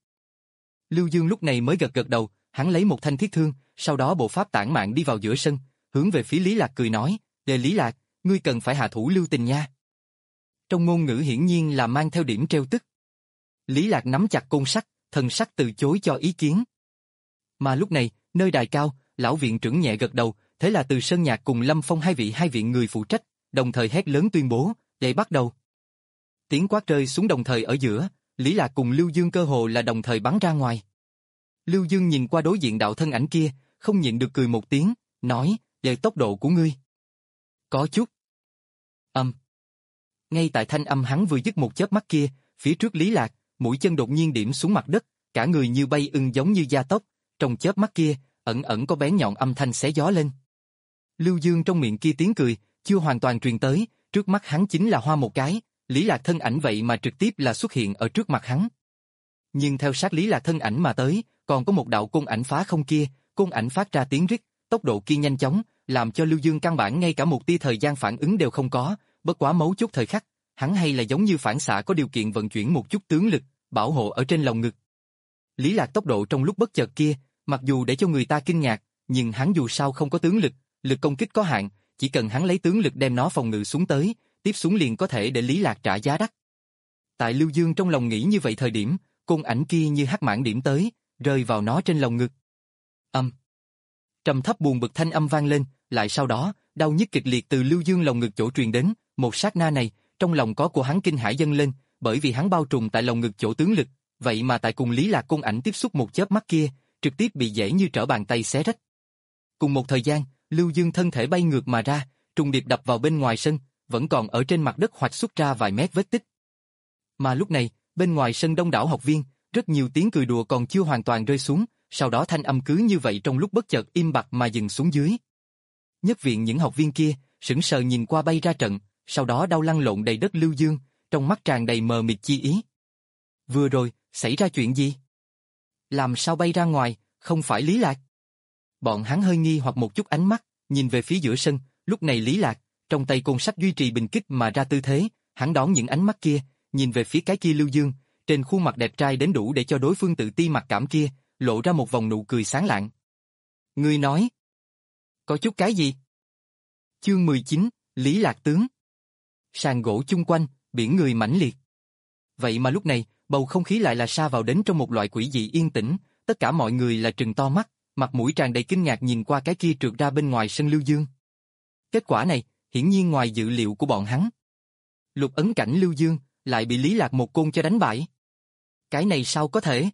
Lưu Dương lúc này mới gật gật đầu, hắn lấy một thanh thiết thương, sau đó bộ pháp tản mạn đi vào giữa sân, hướng về phía Lý Lạc cười nói, Đề Lý Lạc, ngươi cần phải hạ thủ lưu tình nha. Trong ngôn ngữ hiển nhiên là mang theo điểm trêu tức. Lý Lạc nắm chặt côn sắt, thần sắc từ chối cho ý kiến. Mà lúc này, nơi đài cao, lão viện trưởng nhẹ gật đầu, thế là Từ Sơn Nhạc cùng Lâm Phong hai vị hai viện người phụ trách, đồng thời hét lớn tuyên bố, để bắt đầu. Tiếng quát rơi xuống đồng thời ở giữa, Lý Lạc cùng Lưu Dương cơ hồ là đồng thời bắn ra ngoài. Lưu Dương nhìn qua đối diện đạo thân ảnh kia, không nhịn được cười một tiếng, nói, về tốc độ của ngươi. Có chút. Âm. Ngay tại thanh âm hắn vừa dứt một chớp mắt kia, phía trước Lý Lạc, mũi chân đột nhiên điểm xuống mặt đất, cả người như bay ưng giống như gia tốc, trong chớp mắt kia, ẩn ẩn có bén nhọn âm thanh xé gió lên. Lưu Dương trong miệng kia tiếng cười, chưa hoàn toàn truyền tới, trước mắt hắn chính là hoa một cái, Lý Lạc thân ảnh vậy mà trực tiếp là xuất hiện ở trước mặt hắn. Nhưng theo sát Lý Lạc thân ảnh mà tới, còn có một đạo côn ảnh phá không kia, côn ảnh phát ra tiếng rít, tốc độ kia nhanh chóng, làm cho Lưu Dương căn bản ngay cả một tia thời gian phản ứng đều không có, bất quá mấu chốt thời khắc, hắn hay là giống như phản xạ có điều kiện vận chuyển một chút tướng lực, bảo hộ ở trên lồng ngực. Lý Lạc tốc độ trong lúc bất chợt kia, mặc dù để cho người ta kinh ngạc, nhưng hắn dù sao không có tướng lực, lực công kích có hạn, chỉ cần hắn lấy tướng lực đem nó phòng ngự xuống tới, tiếp xuống liền có thể để Lý Lạc trả giá đắt. Tại Lưu Dương trong lòng nghĩ như vậy thời điểm, côn ảnh kia như hắc mãng điểm tới, rơi vào nó trên lồng ngực. Âm. Trầm thấp buồn bực thanh âm vang lên, lại sau đó, đau nhức kịch liệt từ Lưu Dương lồng ngực chỗ truyền đến, một sát na này, trong lòng có của hắn kinh hãi dâng lên, bởi vì hắn bao trùm tại lồng ngực chỗ tướng lực, vậy mà tại cùng Lý Lạc côn ảnh tiếp xúc một chớp mắt kia, trực tiếp bị dễ như trở bàn tay xé rách. Cùng một thời gian, Lưu Dương thân thể bay ngược mà ra, trùng điệp đập vào bên ngoài sân, vẫn còn ở trên mặt đất hoạch xuất ra vài mét vết tích. Mà lúc này, bên ngoài sân đông đảo học viên, rất nhiều tiếng cười đùa còn chưa hoàn toàn rơi xuống, sau đó thanh âm cứ như vậy trong lúc bất chợt im bặt mà dừng xuống dưới. Nhất viện những học viên kia, sững sờ nhìn qua bay ra trận, sau đó đau lăn lộn đầy đất Lưu Dương, trong mắt tràn đầy mờ mịt chi ý. Vừa rồi, xảy ra chuyện gì? Làm sao bay ra ngoài, không phải Lý Lạc? Bọn hắn hơi nghi hoặc một chút ánh mắt, nhìn về phía giữa sân, lúc này Lý Lạc, trong tay côn sắt duy trì bình kích mà ra tư thế, hắn đón những ánh mắt kia, nhìn về phía cái kia Lưu Dương, trên khuôn mặt đẹp trai đến đủ để cho đối phương tự ti mặc cảm kia, lộ ra một vòng nụ cười sáng lạng. Ngươi nói, có chút cái gì? Chương mười chín, Lý Lạc tướng. Sàn gỗ chung quanh, biển người mãnh liệt. Vậy mà lúc này, bầu không khí lại là sa vào đến trong một loại quỷ dị yên tĩnh, tất cả mọi người là trừng to mắt, mặt mũi tràn đầy kinh ngạc nhìn qua cái kia trượt ra bên ngoài sân Lưu Dương. Kết quả này, hiển nhiên ngoài dự liệu của bọn hắn. Lục ấn cảnh Lưu Dương, lại bị Lý Lạc một côn cho đánh bại. Cái này sao có thể?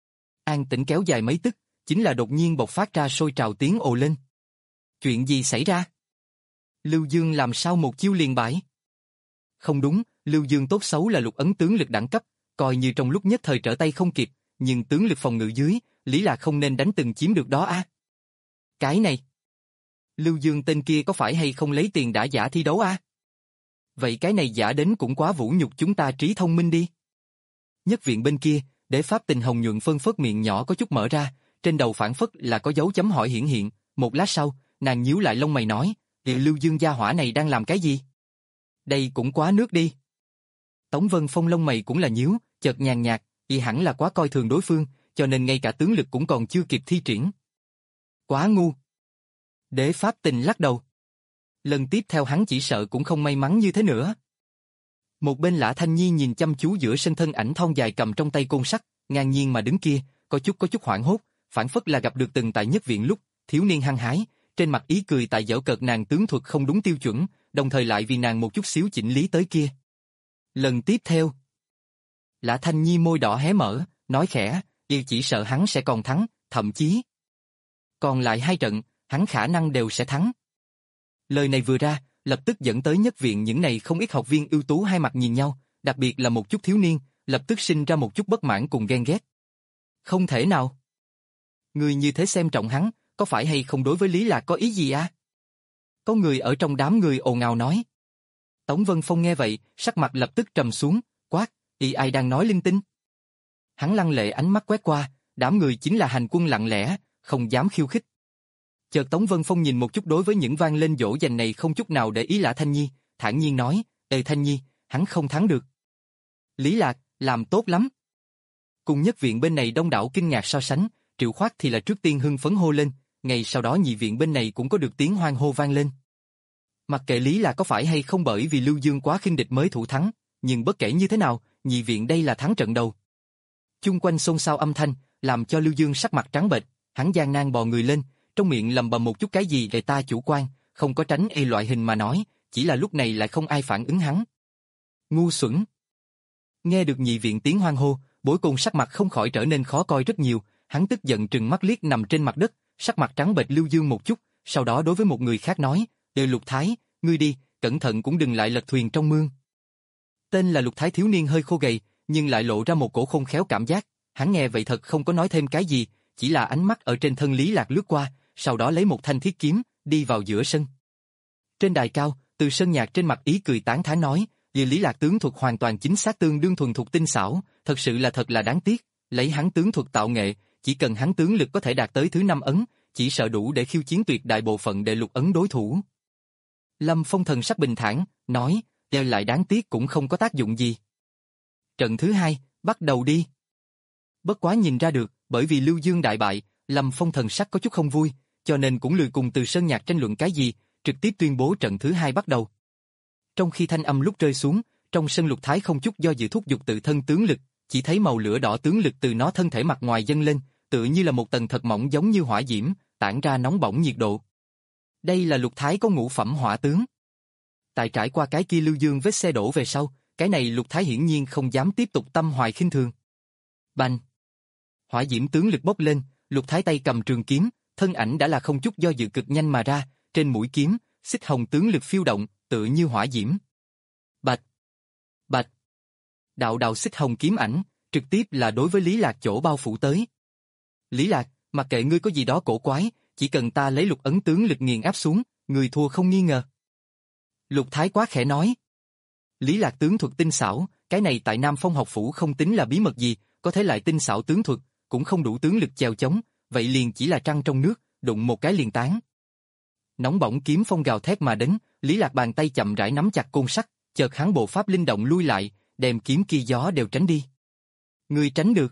An tĩnh kéo dài mấy tức, chính là đột nhiên bộc phát ra sôi trào tiếng ồ lên. Chuyện gì xảy ra? Lưu Dương làm sao một chiêu liền bại? Không đúng, Lưu Dương tốt xấu là lục ấn tướng lực đẳng cấp, coi như trong lúc nhất thời trở tay không kịp, nhưng tướng lực phòng ngự dưới, Lý Lạc không nên đánh từng chiếm được đó a. À? Cái này, Lưu Dương tên kia có phải hay không lấy tiền đã giả thi đấu a? À? Vậy cái này giả đến cũng quá vũ nhục chúng ta trí thông minh đi. Nhất viện bên kia, Đế Pháp Tình hồng nhuận phân phớt miệng nhỏ có chút mở ra, trên đầu phản phất là có dấu chấm hỏi hiển hiện, một lát sau, nàng nhíu lại lông mày nói, Lưu Dương gia hỏa này đang làm cái gì? Đây cũng quá nước đi. Tống Vân Phong lông mày cũng là nhíu, chợt nhàn nhạt, y hẳn là quá coi thường đối phương, cho nên ngay cả tướng lực cũng còn chưa kịp thi triển. Quá ngu. Đế Pháp Tình lắc đầu. Lần tiếp theo hắn chỉ sợ cũng không may mắn như thế nữa. Một bên Lã Thanh Nhi nhìn chăm chú giữa sân thân ảnh thon dài cầm trong tay côn sắt, ngang nhiên mà đứng kia, có chút có chút hoảng hốt, phản phất là gặp được từng tại nhất viện lúc, thiếu niên hăng hái, trên mặt ý cười tại giễu cợt nàng tướng thuật không đúng tiêu chuẩn, đồng thời lại vì nàng một chút xíu chỉnh lý tới kia. Lần tiếp theo, Lã Thanh Nhi môi đỏ hé mở, nói khẽ, y chỉ sợ hắn sẽ còn thắng, thậm chí còn lại hai trận, hắn khả năng đều sẽ thắng. Lời này vừa ra, lập tức dẫn tới nhất viện những này không ít học viên ưu tú hai mặt nhìn nhau, đặc biệt là một chút thiếu niên, lập tức sinh ra một chút bất mãn cùng ghen ghét. Không thể nào. Người như thế xem trọng hắn, có phải hay không đối với Lý Lạc có ý gì à? Có người ở trong đám người ồn ào nói. Tống Vân Phong nghe vậy, sắc mặt lập tức trầm xuống, quát, y ai đang nói linh tinh. Hắn lăng lệ ánh mắt quét qua, đám người chính là hành quân lặng lẽ, không dám khiêu khích. Chợt Tống Vân Phong nhìn một chút đối với những vang lên dỗ dành này không chút nào để ý Lã Thanh Nhi, thản nhiên nói, ê Thanh Nhi, hắn không thắng được. Lý Lạc, làm tốt lắm. Cùng nhất viện bên này đông đảo kinh ngạc so sánh, Triệu Khoát thì là trước tiên hưng phấn hô lên, ngay sau đó nhị viện bên này cũng có được tiếng hoan hô vang lên. Mặc kệ Lý Lạc có phải hay không bởi vì Lưu Dương quá khinh địch mới thủ thắng, nhưng bất kể như thế nào, nhị viện đây là thắng trận đầu. Chung quanh xôn xao âm thanh, làm cho Lưu Dương sắc mặt trắng bệch, hắn gian nan bò người lên, trong miệng lầm bầm một chút cái gì để ta chủ quan, không có tránh y loại hình mà nói, chỉ là lúc này lại không ai phản ứng hắn. Ngu xuẩn. Nghe được nhị viện tiếng hoan hô, Bối Côn sắc mặt không khỏi trở nên khó coi rất nhiều, hắn tức giận trừng mắt liếc nằm trên mặt đất, sắc mặt trắng bệch Lưu Dương một chút, sau đó đối với một người khác nói, "Đều Lục Thái, ngươi đi, cẩn thận cũng đừng lại lật thuyền trong mương." Tên là Lục Thái thiếu niên hơi khô gầy, nhưng lại lộ ra một cổ khôn khéo cảm giác, hắn nghe vậy thật không có nói thêm cái gì, chỉ là ánh mắt ở trên thân Lý Lạc lướt qua, sau đó lấy một thanh thiết kiếm, đi vào giữa sân. Trên đài cao, Từ Sơn Nhạc trên mặt ý cười tán thán nói, "Vì Lý Lạc tướng thuật hoàn toàn chính xác tương đương thuần thục tinh xảo, thật sự là thật là đáng tiếc, lấy hắn tướng thuật tạo nghệ, chỉ cần hắn tướng lực có thể đạt tới thứ năm ấn, chỉ sợ đủ để khiêu chiến tuyệt đại bộ phận đệ lục ấn đối thủ." Lâm Phong thần sắc bình thản, nói, "Đeo lại đáng tiếc cũng không có tác dụng gì. Trận thứ hai, bắt đầu đi." Bất quá nhìn ra được, bởi vì Lưu Dương đại bại, Lâm Phong thần sắc có chút không vui, cho nên cũng lười cùng Từ Sơn Nhạc tranh luận cái gì, trực tiếp tuyên bố trận thứ hai bắt đầu. Trong khi thanh âm lúc rơi xuống, trong sân Lục Thái không chút do dự thúc giục tự thân tướng lực, chỉ thấy màu lửa đỏ tướng lực từ nó thân thể mặt ngoài dâng lên, tựa như là một tầng thật mỏng giống như hỏa diễm, tản ra nóng bỏng nhiệt độ. Đây là Lục Thái có ngũ phẩm hỏa tướng. Tại trải qua cái kia Lưu Dương vết xe đổ về sau, cái này Lục Thái hiển nhiên không dám tiếp tục tâm hoài khinh thường. Bành! Hỏa diễm tướng lực bốc lên, Lục Thái tay cầm trường kiếm, thân ảnh đã là không chút do dự cực nhanh mà ra, trên mũi kiếm, xích hồng tướng lực phiêu động, tựa như hỏa diễm. Bạch! Bạch! Đạo đạo xích hồng kiếm ảnh, trực tiếp là đối với Lý Lạc chỗ bao phủ tới. Lý Lạc, mặc kệ ngươi có gì đó cổ quái, chỉ cần ta lấy lục ấn tướng lực nghiền áp xuống, người thua không nghi ngờ. Lục Thái quá khẽ nói. Lý Lạc tướng thuật tinh xảo, cái này tại Nam Phong học phủ không tính là bí mật gì, có thể lại tinh xảo tướng thuật, cũng không đủ tướng lực chèo chống, vậy liền chỉ là trăng trong nước, đụng một cái liền tán. Nóng bỏng kiếm phong gào thét mà đến, Lý Lạc bàn tay chậm rãi nắm chặt côn sắt, chợt hắn bộ pháp linh động lui lại, đem kiếm kia gió đều tránh đi. Ngươi tránh được.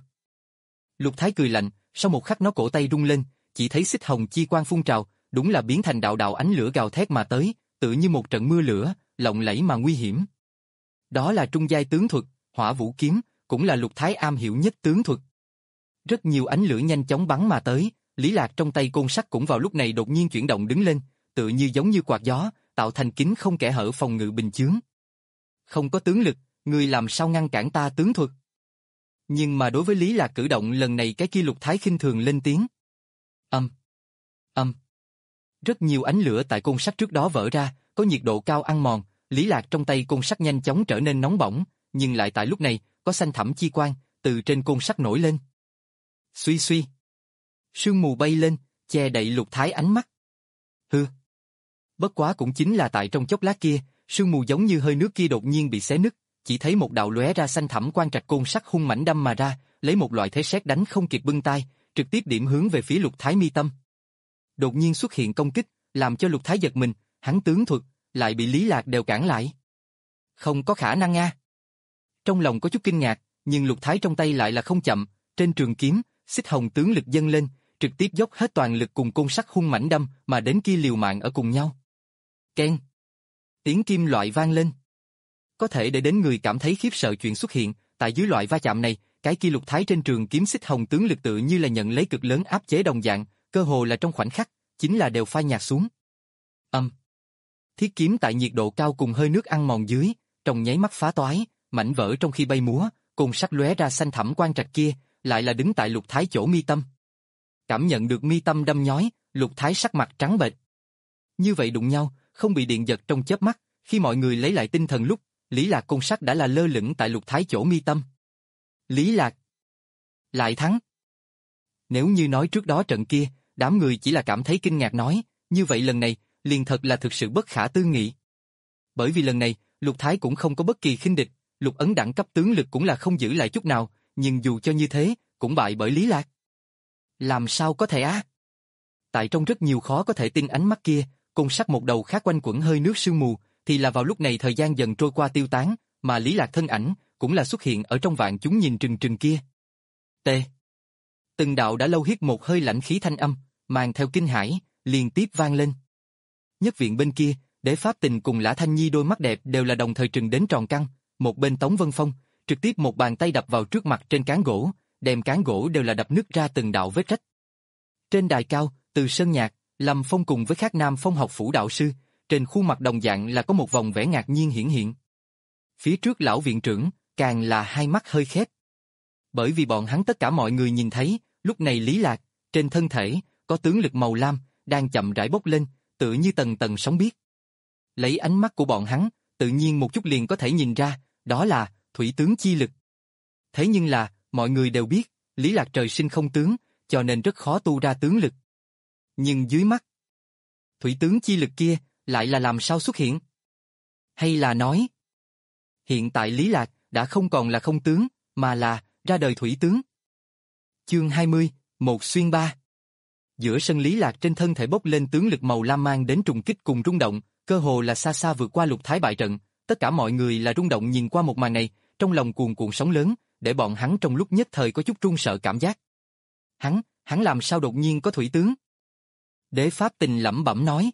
Lục Thái cười lạnh, sau một khắc nó cổ tay rung lên, chỉ thấy xích hồng chi quang phun trào, đúng là biến thành đạo đạo ánh lửa gào thét mà tới, tựa như một trận mưa lửa, lộng lẫy mà nguy hiểm. Đó là trung giai tướng thuật, Hỏa Vũ kiếm, cũng là Lục Thái am hiểu nhất tướng thuật. Rất nhiều ánh lửa nhanh chóng bắn mà tới, Lý Lạc trong tay côn sắt cũng vào lúc này đột nhiên chuyển động đứng lên, tựa như giống như quạt gió, tạo thành kính không kẽ hở phòng ngự bình chướng. Không có tướng lực, ngươi làm sao ngăn cản ta tướng thuật? Nhưng mà đối với Lý Lạc cử động lần này cái kia Lục Thái khinh thường lên tiếng. Âm. Âm. Rất nhiều ánh lửa tại côn sắt trước đó vỡ ra, có nhiệt độ cao ăn mòn, Lý Lạc trong tay côn sắt nhanh chóng trở nên nóng bỏng, nhưng lại tại lúc này, có xanh thẳm chi quang từ trên côn sắt nổi lên. Suy suy. Sương mù bay lên, che đậy Lục Thái ánh mắt. Hừ. Bất quá cũng chính là tại trong chốc lát kia, sương mù giống như hơi nước kia đột nhiên bị xé nứt, chỉ thấy một đạo lóe ra xanh thẳm quang trạch côn sắt hung mãnh đâm mà ra, lấy một loại thế sét đánh không kịp bưng tay, trực tiếp điểm hướng về phía Lục Thái mi tâm. Đột nhiên xuất hiện công kích, làm cho Lục Thái giật mình, hắn tướng thuật lại bị Lý Lạc đều cản lại. Không có khả năng a. Trong lòng có chút kinh ngạc, nhưng Lục Thái trong tay lại là không chậm, trên trường kiếm, xích hồng tướng lực dâng lên, trực tiếp dốc hết toàn lực cùng côn sắt hung mãnh đâm mà đến kia liều mạng ở cùng nhau. Keng. Tiếng kim loại vang lên. Có thể để đến người cảm thấy khiếp sợ chuyện xuất hiện, tại dưới loại va chạm này, cái kia Lục Thái trên trường kiếm xích hồng tướng lực tự như là nhận lấy cực lớn áp chế đồng dạng, cơ hồ là trong khoảnh khắc, chính là đều phai nhạt xuống. Âm. Thiết kiếm tại nhiệt độ cao cùng hơi nước ăn mòn dưới, trong nháy mắt phá toái, mảnh vỡ trong khi bay múa, côn sắt lóe ra xanh thẳm quang trạch kia, lại là đứng tại Lục Thái chỗ mi tâm. Cảm nhận được mi tâm đâm nhói, Lục Thái sắc mặt trắng bệch. Như vậy đụng nhau, không bị điện giật trong chớp mắt, khi mọi người lấy lại tinh thần lúc, Lý Lạc côn sắt đã là lơ lửng tại Lục Thái chỗ mi tâm. Lý Lạc lại thắng. Nếu như nói trước đó trận kia, đám người chỉ là cảm thấy kinh ngạc nói, như vậy lần này, liền thật là thực sự bất khả tư nghị. Bởi vì lần này, Lục Thái cũng không có bất kỳ khinh địch, Lục Ấn đẳng cấp tướng lực cũng là không giữ lại chút nào, nhưng dù cho như thế, cũng bại bởi Lý Lạc. Làm sao có thể á? Tại trong rất nhiều khó có thể tin ánh mắt kia, côn sắt một đầu khác quanh quẩn hơi nước sương mù, thì là vào lúc này thời gian dần trôi qua tiêu tán, mà Lý Lạc thân ảnh cũng là xuất hiện ở trong vạn chúng nhìn trừng trừng kia. T. Từng đạo đã lâu hít một hơi lạnh khí thanh âm, mang theo kinh hãi, liên tiếp vang lên. Nhất viện bên kia, Đế Pháp Tình cùng Lã Thanh Nhi đôi mắt đẹp đều là đồng thời trừng đến tròn căng, một bên Tống Vân Phong, trực tiếp một bàn tay đập vào trước mặt trên cán gỗ, đem cán gỗ đều là đập nứt ra từng đạo vết rách. Trên đài cao, Từ Sơn Nhạc, Lâm Phong cùng với các Nam Phong học phủ đạo sư, trên khuôn mặt đồng dạng là có một vòng vẻ ngạc nhiên hiển hiện. Phía trước lão viện trưởng, càng là hai mắt hơi khép. Bởi vì bọn hắn tất cả mọi người nhìn thấy, lúc này Lý Lạc, trên thân thể, có tướng lực màu lam, đang chậm rãi bốc lên, tựa như tầng tầng sóng biếc. Lấy ánh mắt của bọn hắn, tự nhiên một chút liền có thể nhìn ra, đó là thủy tướng chi lực. Thế nhưng là, mọi người đều biết, Lý Lạc trời sinh không tướng, cho nên rất khó tu ra tướng lực. Nhưng dưới mắt, thủy tướng chi lực kia, lại là làm sao xuất hiện? Hay là nói, hiện tại Lý Lạc đã không còn là không tướng, mà là ra đời thủy tướng. Chương hai mươi, một xuyên ba. Giữa sân Lý Lạc trên thân thể bốc lên tướng lực màu lam mang đến trùng kích cùng rung động, cơ hồ là xa xa vượt qua Lục Thái bại trận, tất cả mọi người là rung động nhìn qua một màn này, trong lòng cuồn cuộn sóng lớn, để bọn hắn trong lúc nhất thời có chút run sợ cảm giác. Hắn, hắn làm sao đột nhiên có thủy tướng? Đế Pháp Tình lẩm bẩm nói.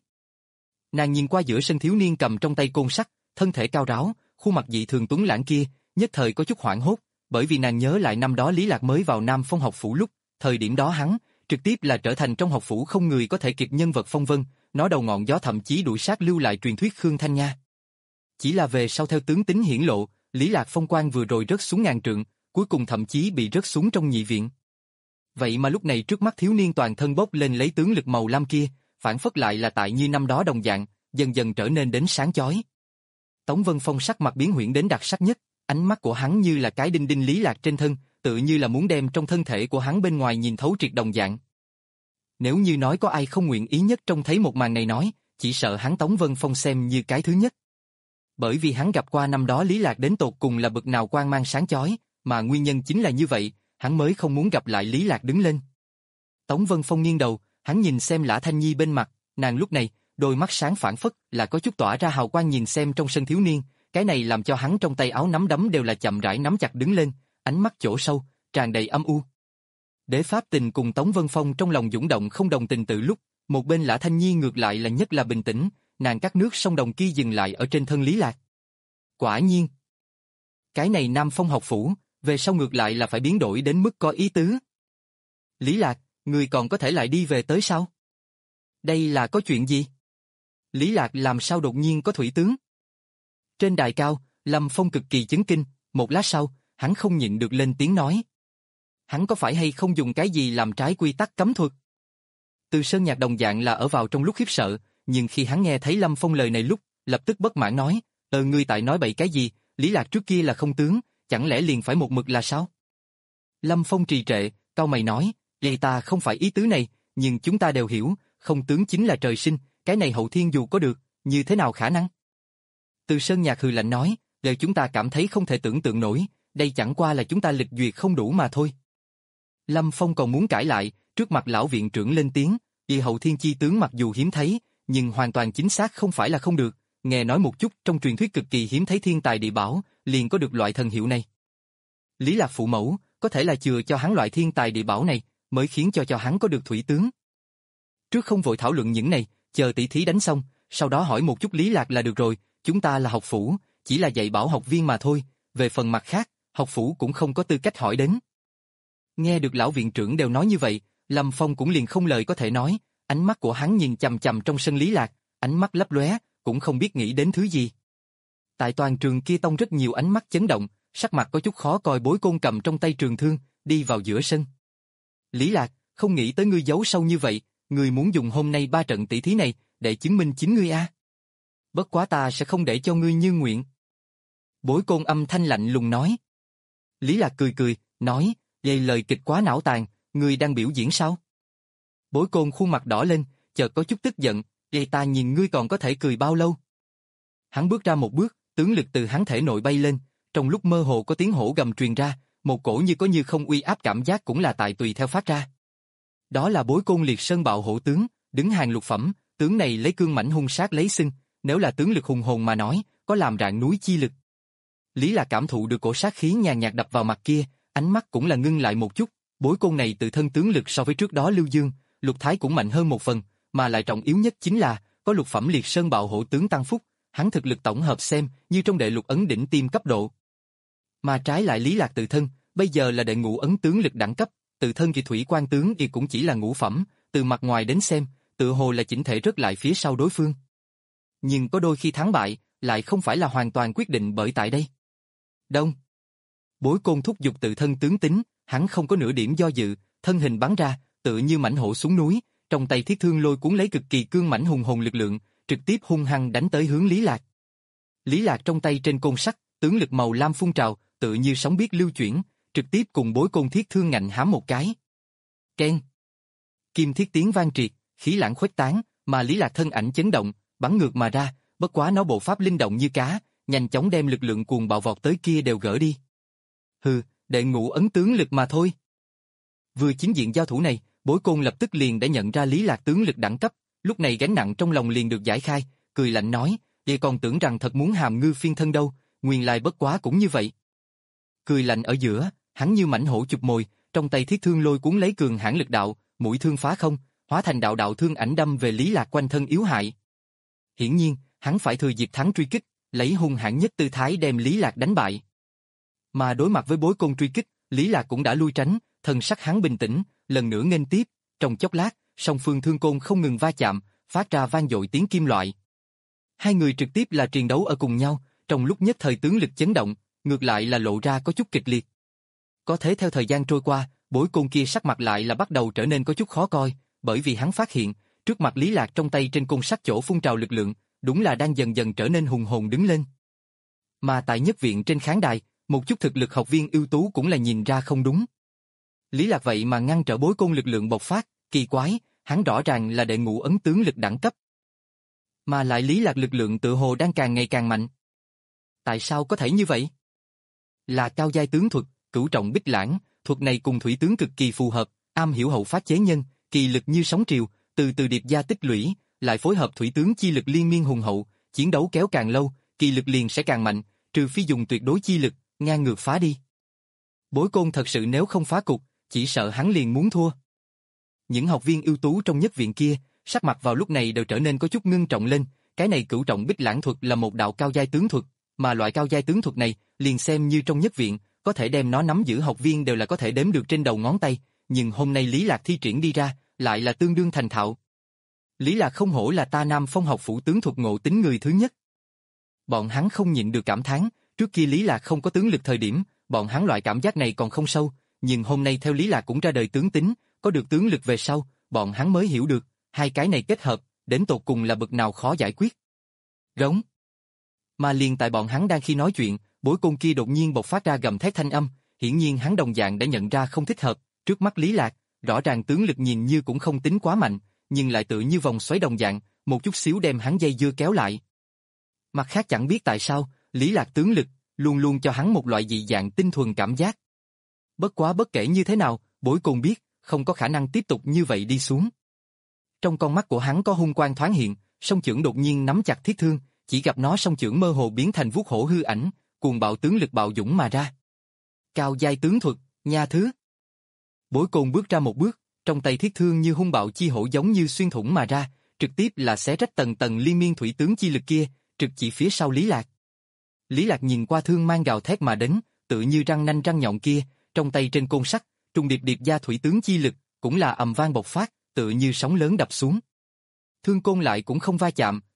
Nàng nhìn qua giữa sân thiếu niên cầm trong tay côn sắt, thân thể cao ráo, khuôn mặt dị thường tuấn lãng kia, nhất thời có chút hoảng hốt, bởi vì nàng nhớ lại năm đó Lý Lạc mới vào Nam Phong học phủ lúc, thời điểm đó hắn trực tiếp là trở thành trong học phủ không người có thể kiệt nhân vật phong vân, nó đầu ngọn gió thậm chí đuổi sát lưu lại truyền thuyết Khương Thanh Nha. Chỉ là về sau theo tướng tính hiển lộ, Lý Lạc phong quang vừa rồi rớt xuống ngàn trượng, cuối cùng thậm chí bị rớt xuống trong nhị viện. Vậy mà lúc này trước mắt thiếu niên toàn thân bốc lên lấy tướng lực màu lam kia, phản phất lại là tại như năm đó đồng dạng, dần dần trở nên đến sáng chói. Tống Vân Phong sắc mặt biến huyễn đến đặc sắc nhất, ánh mắt của hắn như là cái đinh đinh Lý Lạc trên thân, tự như là muốn đem trong thân thể của hắn bên ngoài nhìn thấu triệt đồng dạng. Nếu như nói có ai không nguyện ý nhất trông thấy một màn này nói, chỉ sợ hắn Tống Vân Phong xem như cái thứ nhất. Bởi vì hắn gặp qua năm đó Lý Lạc đến tột cùng là bậc nào quang mang sáng chói, mà nguyên nhân chính là như vậy, hắn mới không muốn gặp lại Lý Lạc đứng lên. Tống Vân Phong nghiêng đầu, hắn nhìn xem Lã Thanh Nhi bên mặt, nàng lúc này, đôi mắt sáng phản phất là có chút tỏa ra hào quang nhìn xem trong sân thiếu niên, cái này làm cho hắn trong tay áo nắm đấm đều là chậm rãi nắm chặt đứng lên, ánh mắt chỗ sâu, tràn đầy âm u. Đế Pháp Tình cùng Tống Vân Phong trong lòng dũng động không đồng tình tự lúc, một bên Lã Thanh Nhi ngược lại là nhất là bình tĩnh, nàng cắt nước sông đồng kia dừng lại ở trên thân Lý Lạc. Quả nhiên, cái này Nam Phong học phủ, về sau ngược lại là phải biến đổi đến mức có ý tứ. Lý Lạc, người còn có thể lại đi về tới sao? Đây là có chuyện gì? Lý Lạc làm sao đột nhiên có thủy tướng? Trên đài cao, Lâm Phong cực kỳ chấn kinh, một lát sau, hắn không nhịn được lên tiếng nói. Hắn có phải hay không dùng cái gì làm trái quy tắc cấm thuật? Từ Sơn Nhạc đồng dạng là ở vào trong lúc khiếp sợ, nhưng khi hắn nghe thấy Lâm Phong lời này lúc, lập tức bất mãn nói, ờ ngươi tại nói bậy cái gì, Lý Lạc trước kia là không tướng, chẳng lẽ liền phải một mực là sao? Lâm Phong trì trệ, cau mày nói, vậy ta không phải ý tứ này, nhưng chúng ta đều hiểu, không tướng chính là trời sinh, cái này hậu thiên dù có được, như thế nào khả năng? Từ Sơn Nhạc hừ lạnh nói, đều chúng ta cảm thấy không thể tưởng tượng nổi, đây chẳng qua là chúng ta lịch duyệt không đủ mà thôi. Lâm Phong còn muốn cãi lại, trước mặt lão viện trưởng lên tiếng, y hậu thiên chi tướng mặc dù hiếm thấy, nhưng hoàn toàn chính xác không phải là không được, nghe nói một chút trong truyền thuyết cực kỳ hiếm thấy thiên tài địa bảo, liền có được loại thần hiệu này. Lý Lạc phụ mẫu, có thể là chừa cho hắn loại thiên tài địa bảo này, mới khiến cho cho hắn có được thủy tướng. Trước không vội thảo luận những này, chờ tỷ thí đánh xong, sau đó hỏi một chút Lý Lạc là được rồi, chúng ta là học phủ, chỉ là dạy bảo học viên mà thôi, về phần mặt khác, học phủ cũng không có tư cách hỏi đến. Nghe được lão viện trưởng đều nói như vậy, Lâm Phong cũng liền không lời có thể nói, ánh mắt của hắn nhìn chằm chằm trong sân Lý Lạc, ánh mắt lấp lóe, cũng không biết nghĩ đến thứ gì. Tại toàn trường kia tông rất nhiều ánh mắt chấn động, sắc mặt có chút khó coi. Bối Côn cầm trong tay trường thương, đi vào giữa sân. Lý Lạc, không nghĩ tới ngươi giấu sâu như vậy, ngươi muốn dùng hôm nay ba trận tỷ thí này, để chứng minh chính ngươi a. Bất quá ta sẽ không để cho ngươi như nguyện. Bối Côn âm thanh lạnh lùng nói. Lý Lạc cười cười, nói, vậy lời kịch quá não tàn, ngươi đang biểu diễn sao? Bối Côn khuôn mặt đỏ lên, chợt có chút tức giận, vậy ta nhìn ngươi còn có thể cười bao lâu? Hắn bước ra một bước, tướng lực từ hắn thể nội bay lên, trong lúc mơ hồ có tiếng hổ gầm truyền ra, một cổ như có như không uy áp cảm giác cũng là tại tùy theo phát ra. Đó là Bối Côn Liệt Sơn Bạo Hổ tướng, đứng hàng lục phẩm, tướng này lấy cương mãnh hung sát lấy xưng, nếu là tướng lực hùng hồn mà nói, có làm rạn núi chi lực. Lý là cảm thụ được cổ sát khí nhàn nhạt đập vào mặt kia, ánh mắt cũng là ngưng lại một chút. Bối Côn này tự thân tướng lực so với trước đó Lưu Dương, Lục Thái cũng mạnh hơn một phần, mà lại trọng yếu nhất chính là có lục phẩm Liệt Sơn Bạo Hổ tướng tăng phúc, hắn thực lực tổng hợp xem như trong đệ lục ấn đỉnh tiêm cấp độ. Mà trái lại Lý Lạc tự thân, bây giờ là đệ ngũ ấn tướng lực đẳng cấp, tự thân kỳ thủy quan tướng thì cũng chỉ là ngũ phẩm, từ mặt ngoài đến xem, tự hồ là chỉnh thể rất lại phía sau đối phương. Nhưng có đôi khi thắng bại, lại không phải là hoàn toàn quyết định bởi tại đây. Đông. Bối Côn thúc giục tự thân tướng tính, hắn không có nửa điểm do dự, thân hình bắn ra, tự như mãnh hổ xuống núi, trong tay thiết thương lôi cuốn lấy cực kỳ cương mãnh hùng hồn lực lượng, trực tiếp hung hăng đánh tới hướng Lý Lạc. Lý Lạc trong tay trên côn sắt, tướng lực màu lam phun trào, tự như sóng biết lưu chuyển, trực tiếp cùng Bối Côn thiết thương ngạnh hám một cái. Keng. Kim thiết tiếng vang triệt, khí lãng khuếch tán, mà Lý Lạc thân ảnh chấn động, bắn ngược mà ra, bất quá nó bộ pháp linh động như cá, nhanh chóng đem lực lượng cuồng bạo vọt tới kia đều gỡ đi. Hừ, đệ ngũ ấn tướng lực mà thôi. Vừa chính diện giao thủ này, Bối Côn lập tức liền đã nhận ra Lý Lạc tướng lực đẳng cấp, lúc này gánh nặng trong lòng liền được giải khai, cười lạnh nói, vậy còn tưởng rằng thật muốn hàm ngư phiên thân đâu, nguyên lai bất quá cũng như vậy. Cười lạnh ở giữa, hắn như mãnh hổ chụp mồi, trong tay thiết thương lôi cuốn lấy cường hãn lực đạo, mũi thương phá không, hóa thành đạo đạo thương ảnh đâm về Lý Lạc quanh thân yếu hại. Hiển nhiên, hắn phải thừa dịp thắng truy kích, lấy hung hãn nhất tư thái đem Lý Lạc đánh bại. Mà đối mặt với Bối Côn truy kích, Lý Lạc cũng đã lui tránh, thần sắc hắn bình tĩnh, lần nữa nghênh tiếp, trong chốc lát, song phương thương côn không ngừng va chạm, phát ra vang dội tiếng kim loại. Hai người trực tiếp là triền đấu ở cùng nhau, trong lúc nhất thời tướng lực chấn động, ngược lại là lộ ra có chút kịch liệt. Có thế theo thời gian trôi qua, Bối Côn kia sắc mặt lại là bắt đầu trở nên có chút khó coi, bởi vì hắn phát hiện, trước mặt Lý Lạc trong tay trên côn sắt chỗ phun trào lực lượng, đúng là đang dần dần trở nên hùng hồn đứng lên. Mà tại nhất viện trên khán đài, một chút thực lực học viên ưu tú cũng là nhìn ra không đúng. Lý Lạc vậy mà ngăn trở Bối Côn lực lượng bộc phát, kỳ quái, hắn rõ ràng là đệ ngũ ấn tướng lực đẳng cấp. Mà lại Lý Lạc lực lượng tự hồ đang càng ngày càng mạnh. Tại sao có thể như vậy? Là cao giai tướng thuật, cửu trọng bích lãng, thuật này cùng thủy tướng cực kỳ phù hợp, am hiểu hậu phát chế nhân, kỳ lực như sóng triều, từ từ điệp gia tích lũy, lại phối hợp thủy tướng chi lực liên miên hùng hậu, chiến đấu kéo càng lâu, kỳ lực liền sẽ càng mạnh, trừ phi dùng tuyệt đối chi lực, ngang ngược phá đi. Bối Côn thật sự nếu không phá cục, chỉ sợ hắn liền muốn thua. Những học viên ưu tú trong nhất viện kia, sắc mặt vào lúc này đều trở nên có chút ngưng trọng lên, cái này cửu trọng bích lãng thuật là một đạo cao giai tướng thuật, mà loại cao giai tướng thuật này, liền xem như trong nhất viện, có thể đem nó nắm giữ học viên đều là có thể đếm được trên đầu ngón tay, nhưng hôm nay Lý Lạc thi triển đi ra, lại là tương đương thành thạo. Lý Lạc không hổ là ta Nam Phong học phủ tướng thuật ngộ tính người thứ nhất. Bọn hắn không nhịn được cảm thán, trước kia Lý Lạc không có tướng lực thời điểm, bọn hắn loại cảm giác này còn không sâu, nhưng hôm nay theo Lý Lạc cũng ra đời tướng tính, có được tướng lực về sau, bọn hắn mới hiểu được, hai cái này kết hợp, đến tột cùng là bậc nào khó giải quyết. Rống. Mà liền tại bọn hắn đang khi nói chuyện, Bối Côn kia đột nhiên bộc phát ra gầm thét thanh âm, hiển nhiên hắn đồng dạng đã nhận ra không thích hợp, trước mắt Lý Lạc, rõ ràng tướng lực nhìn như cũng không tính quá mạnh, nhưng lại tự như vòng xoáy đồng dạng, một chút xíu đem hắn dây dưa kéo lại. Mặt khác chẳng biết tại sao, Lý Lạc tướng lực, luôn luôn cho hắn một loại dị dạng tinh thuần cảm giác. Bất quá bất kể như thế nào, Bối Côn biết, không có khả năng tiếp tục như vậy đi xuống. Trong con mắt của hắn có hung quang thoáng hiện, song chưởng đột nhiên nắm chặt thiết thương, chỉ gặp nó song chưởng mơ hồ biến thành vuốt hổ hư ảnh, cuồng bạo tướng lực bạo dũng mà ra. Cao giai tướng thuật, nha thứ. Bối Côn bước ra một bước, trong tay thiết thương như hung bạo chi hổ giống như xuyên thủng mà ra, trực tiếp là xé rách tầng tầng liên miên thủy tướng chi lực kia, trực chỉ phía sau Lý Lạc. Lý Lạc nhìn qua thương mang gào thét mà đến, tự như răng nanh răng nhọn kia, trong tay trên côn sắt, trùng điệp điệp gia thủy tướng chi lực, cũng là ầm vang bộc phát, tự như sóng lớn đập xuống. Thương côn lại cũng không va chạm,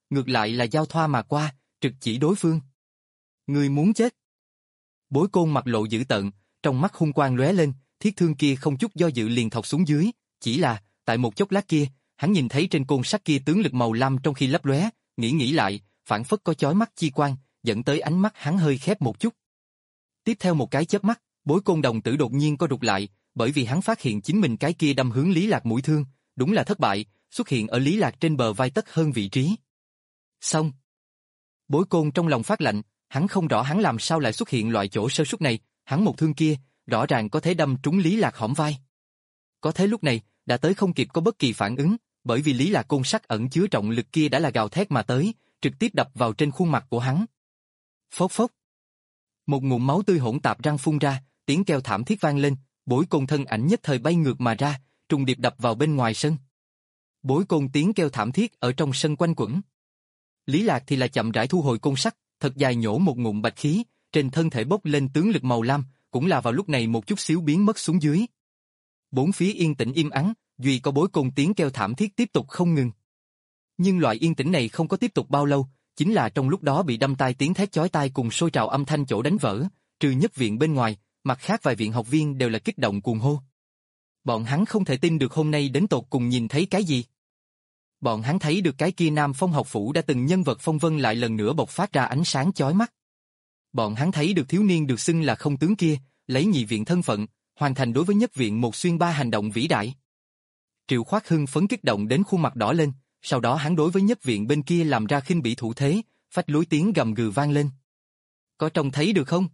ngược lại là giao thoa mà qua, trực chỉ đối phương. Ngươi muốn chết. Bối Côn mặt lộ dữ tợn, trong mắt hung quang lóe lên, thiết thương kia không chút do dự liền thọc xuống dưới, chỉ là, tại một chốc lát kia, hắn nhìn thấy trên côn sắt kia tướng lực màu lam trong khi lấp lóe, nghĩ nghĩ lại, phản phất có chói mắt chi quang, dẫn tới ánh mắt hắn hơi khép một chút. Tiếp theo một cái chớp mắt, Bối Côn đồng tử đột nhiên co rụt lại, bởi vì hắn phát hiện chính mình cái kia đâm hướng Lý Lạc mũi thương, đúng là thất bại, xuất hiện ở Lý Lạc trên bờ vai tấc hơn vị trí. Xong. Bối Côn trong lòng phát lạnh, hắn không rõ hắn làm sao lại xuất hiện loại chỗ sơ suất này, hắn một thương kia, rõ ràng có thể đâm trúng Lý Lạc hõm vai. Có thế lúc này, đã tới không kịp có bất kỳ phản ứng, bởi vì Lý Lạc côn sắt ẩn chứa trọng lực kia đã là gào thét mà tới, trực tiếp đập vào trên khuôn mặt của hắn. Phốc phốc. Một ngụm máu tươi hỗn tạp răng phun ra, tiếng kêu thảm thiết vang lên, Bối Côn thân ảnh nhất thời bay ngược mà ra, trùng điệp đập vào bên ngoài sân. Bối Côn tiếng kêu thảm thiết ở trong sân quanh quẩn. Lý Lạc thì là chậm rãi thu hồi côn sắt, thật dài nhổ một ngụm bạch khí, trên thân thể bốc lên tướng lực màu lam, cũng là vào lúc này một chút xíu biến mất xuống dưới. Bốn phía yên tĩnh im ắng, duy có Bối Côn tiếng kêu thảm thiết tiếp tục không ngừng. Nhưng loại yên tĩnh này không có tiếp tục bao lâu, chính là trong lúc đó bị đâm tai tiếng thét chói tai cùng sôi trào âm thanh chỗ đánh vỡ, trừ nhất viện bên ngoài, mặt khác vài viện học viên đều là kích động cuồng hô. Bọn hắn không thể tin được hôm nay đến tột cùng nhìn thấy cái gì. Bọn hắn thấy được cái kia Nam Phong học phủ đã từng nhân vật phong vân lại lần nữa bộc phát ra ánh sáng chói mắt. Bọn hắn thấy được thiếu niên được xưng là không tướng kia, lấy nhị viện thân phận, hoàn thành đối với nhất viện một xuyên ba hành động vĩ đại. Triệu Khoát hưng phấn kích động đến khuôn mặt đỏ lên, sau đó hắn đối với nhất viện bên kia làm ra khinh bỉ thủ thế, phách lối tiếng gầm gừ vang lên. Có trông thấy được không?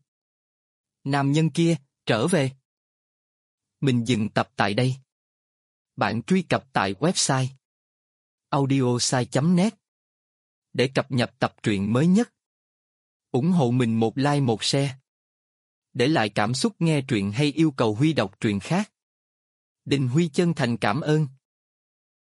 Nam nhân kia, trở về. Mình dừng tập tại đây. Bạn truy cập tại website audiosai chấm net để cập nhật tập truyện mới nhất. Ủng hộ mình một like một share. Để lại cảm xúc nghe truyện hay yêu cầu Huy đọc truyện khác. Đình Huy chân thành cảm ơn.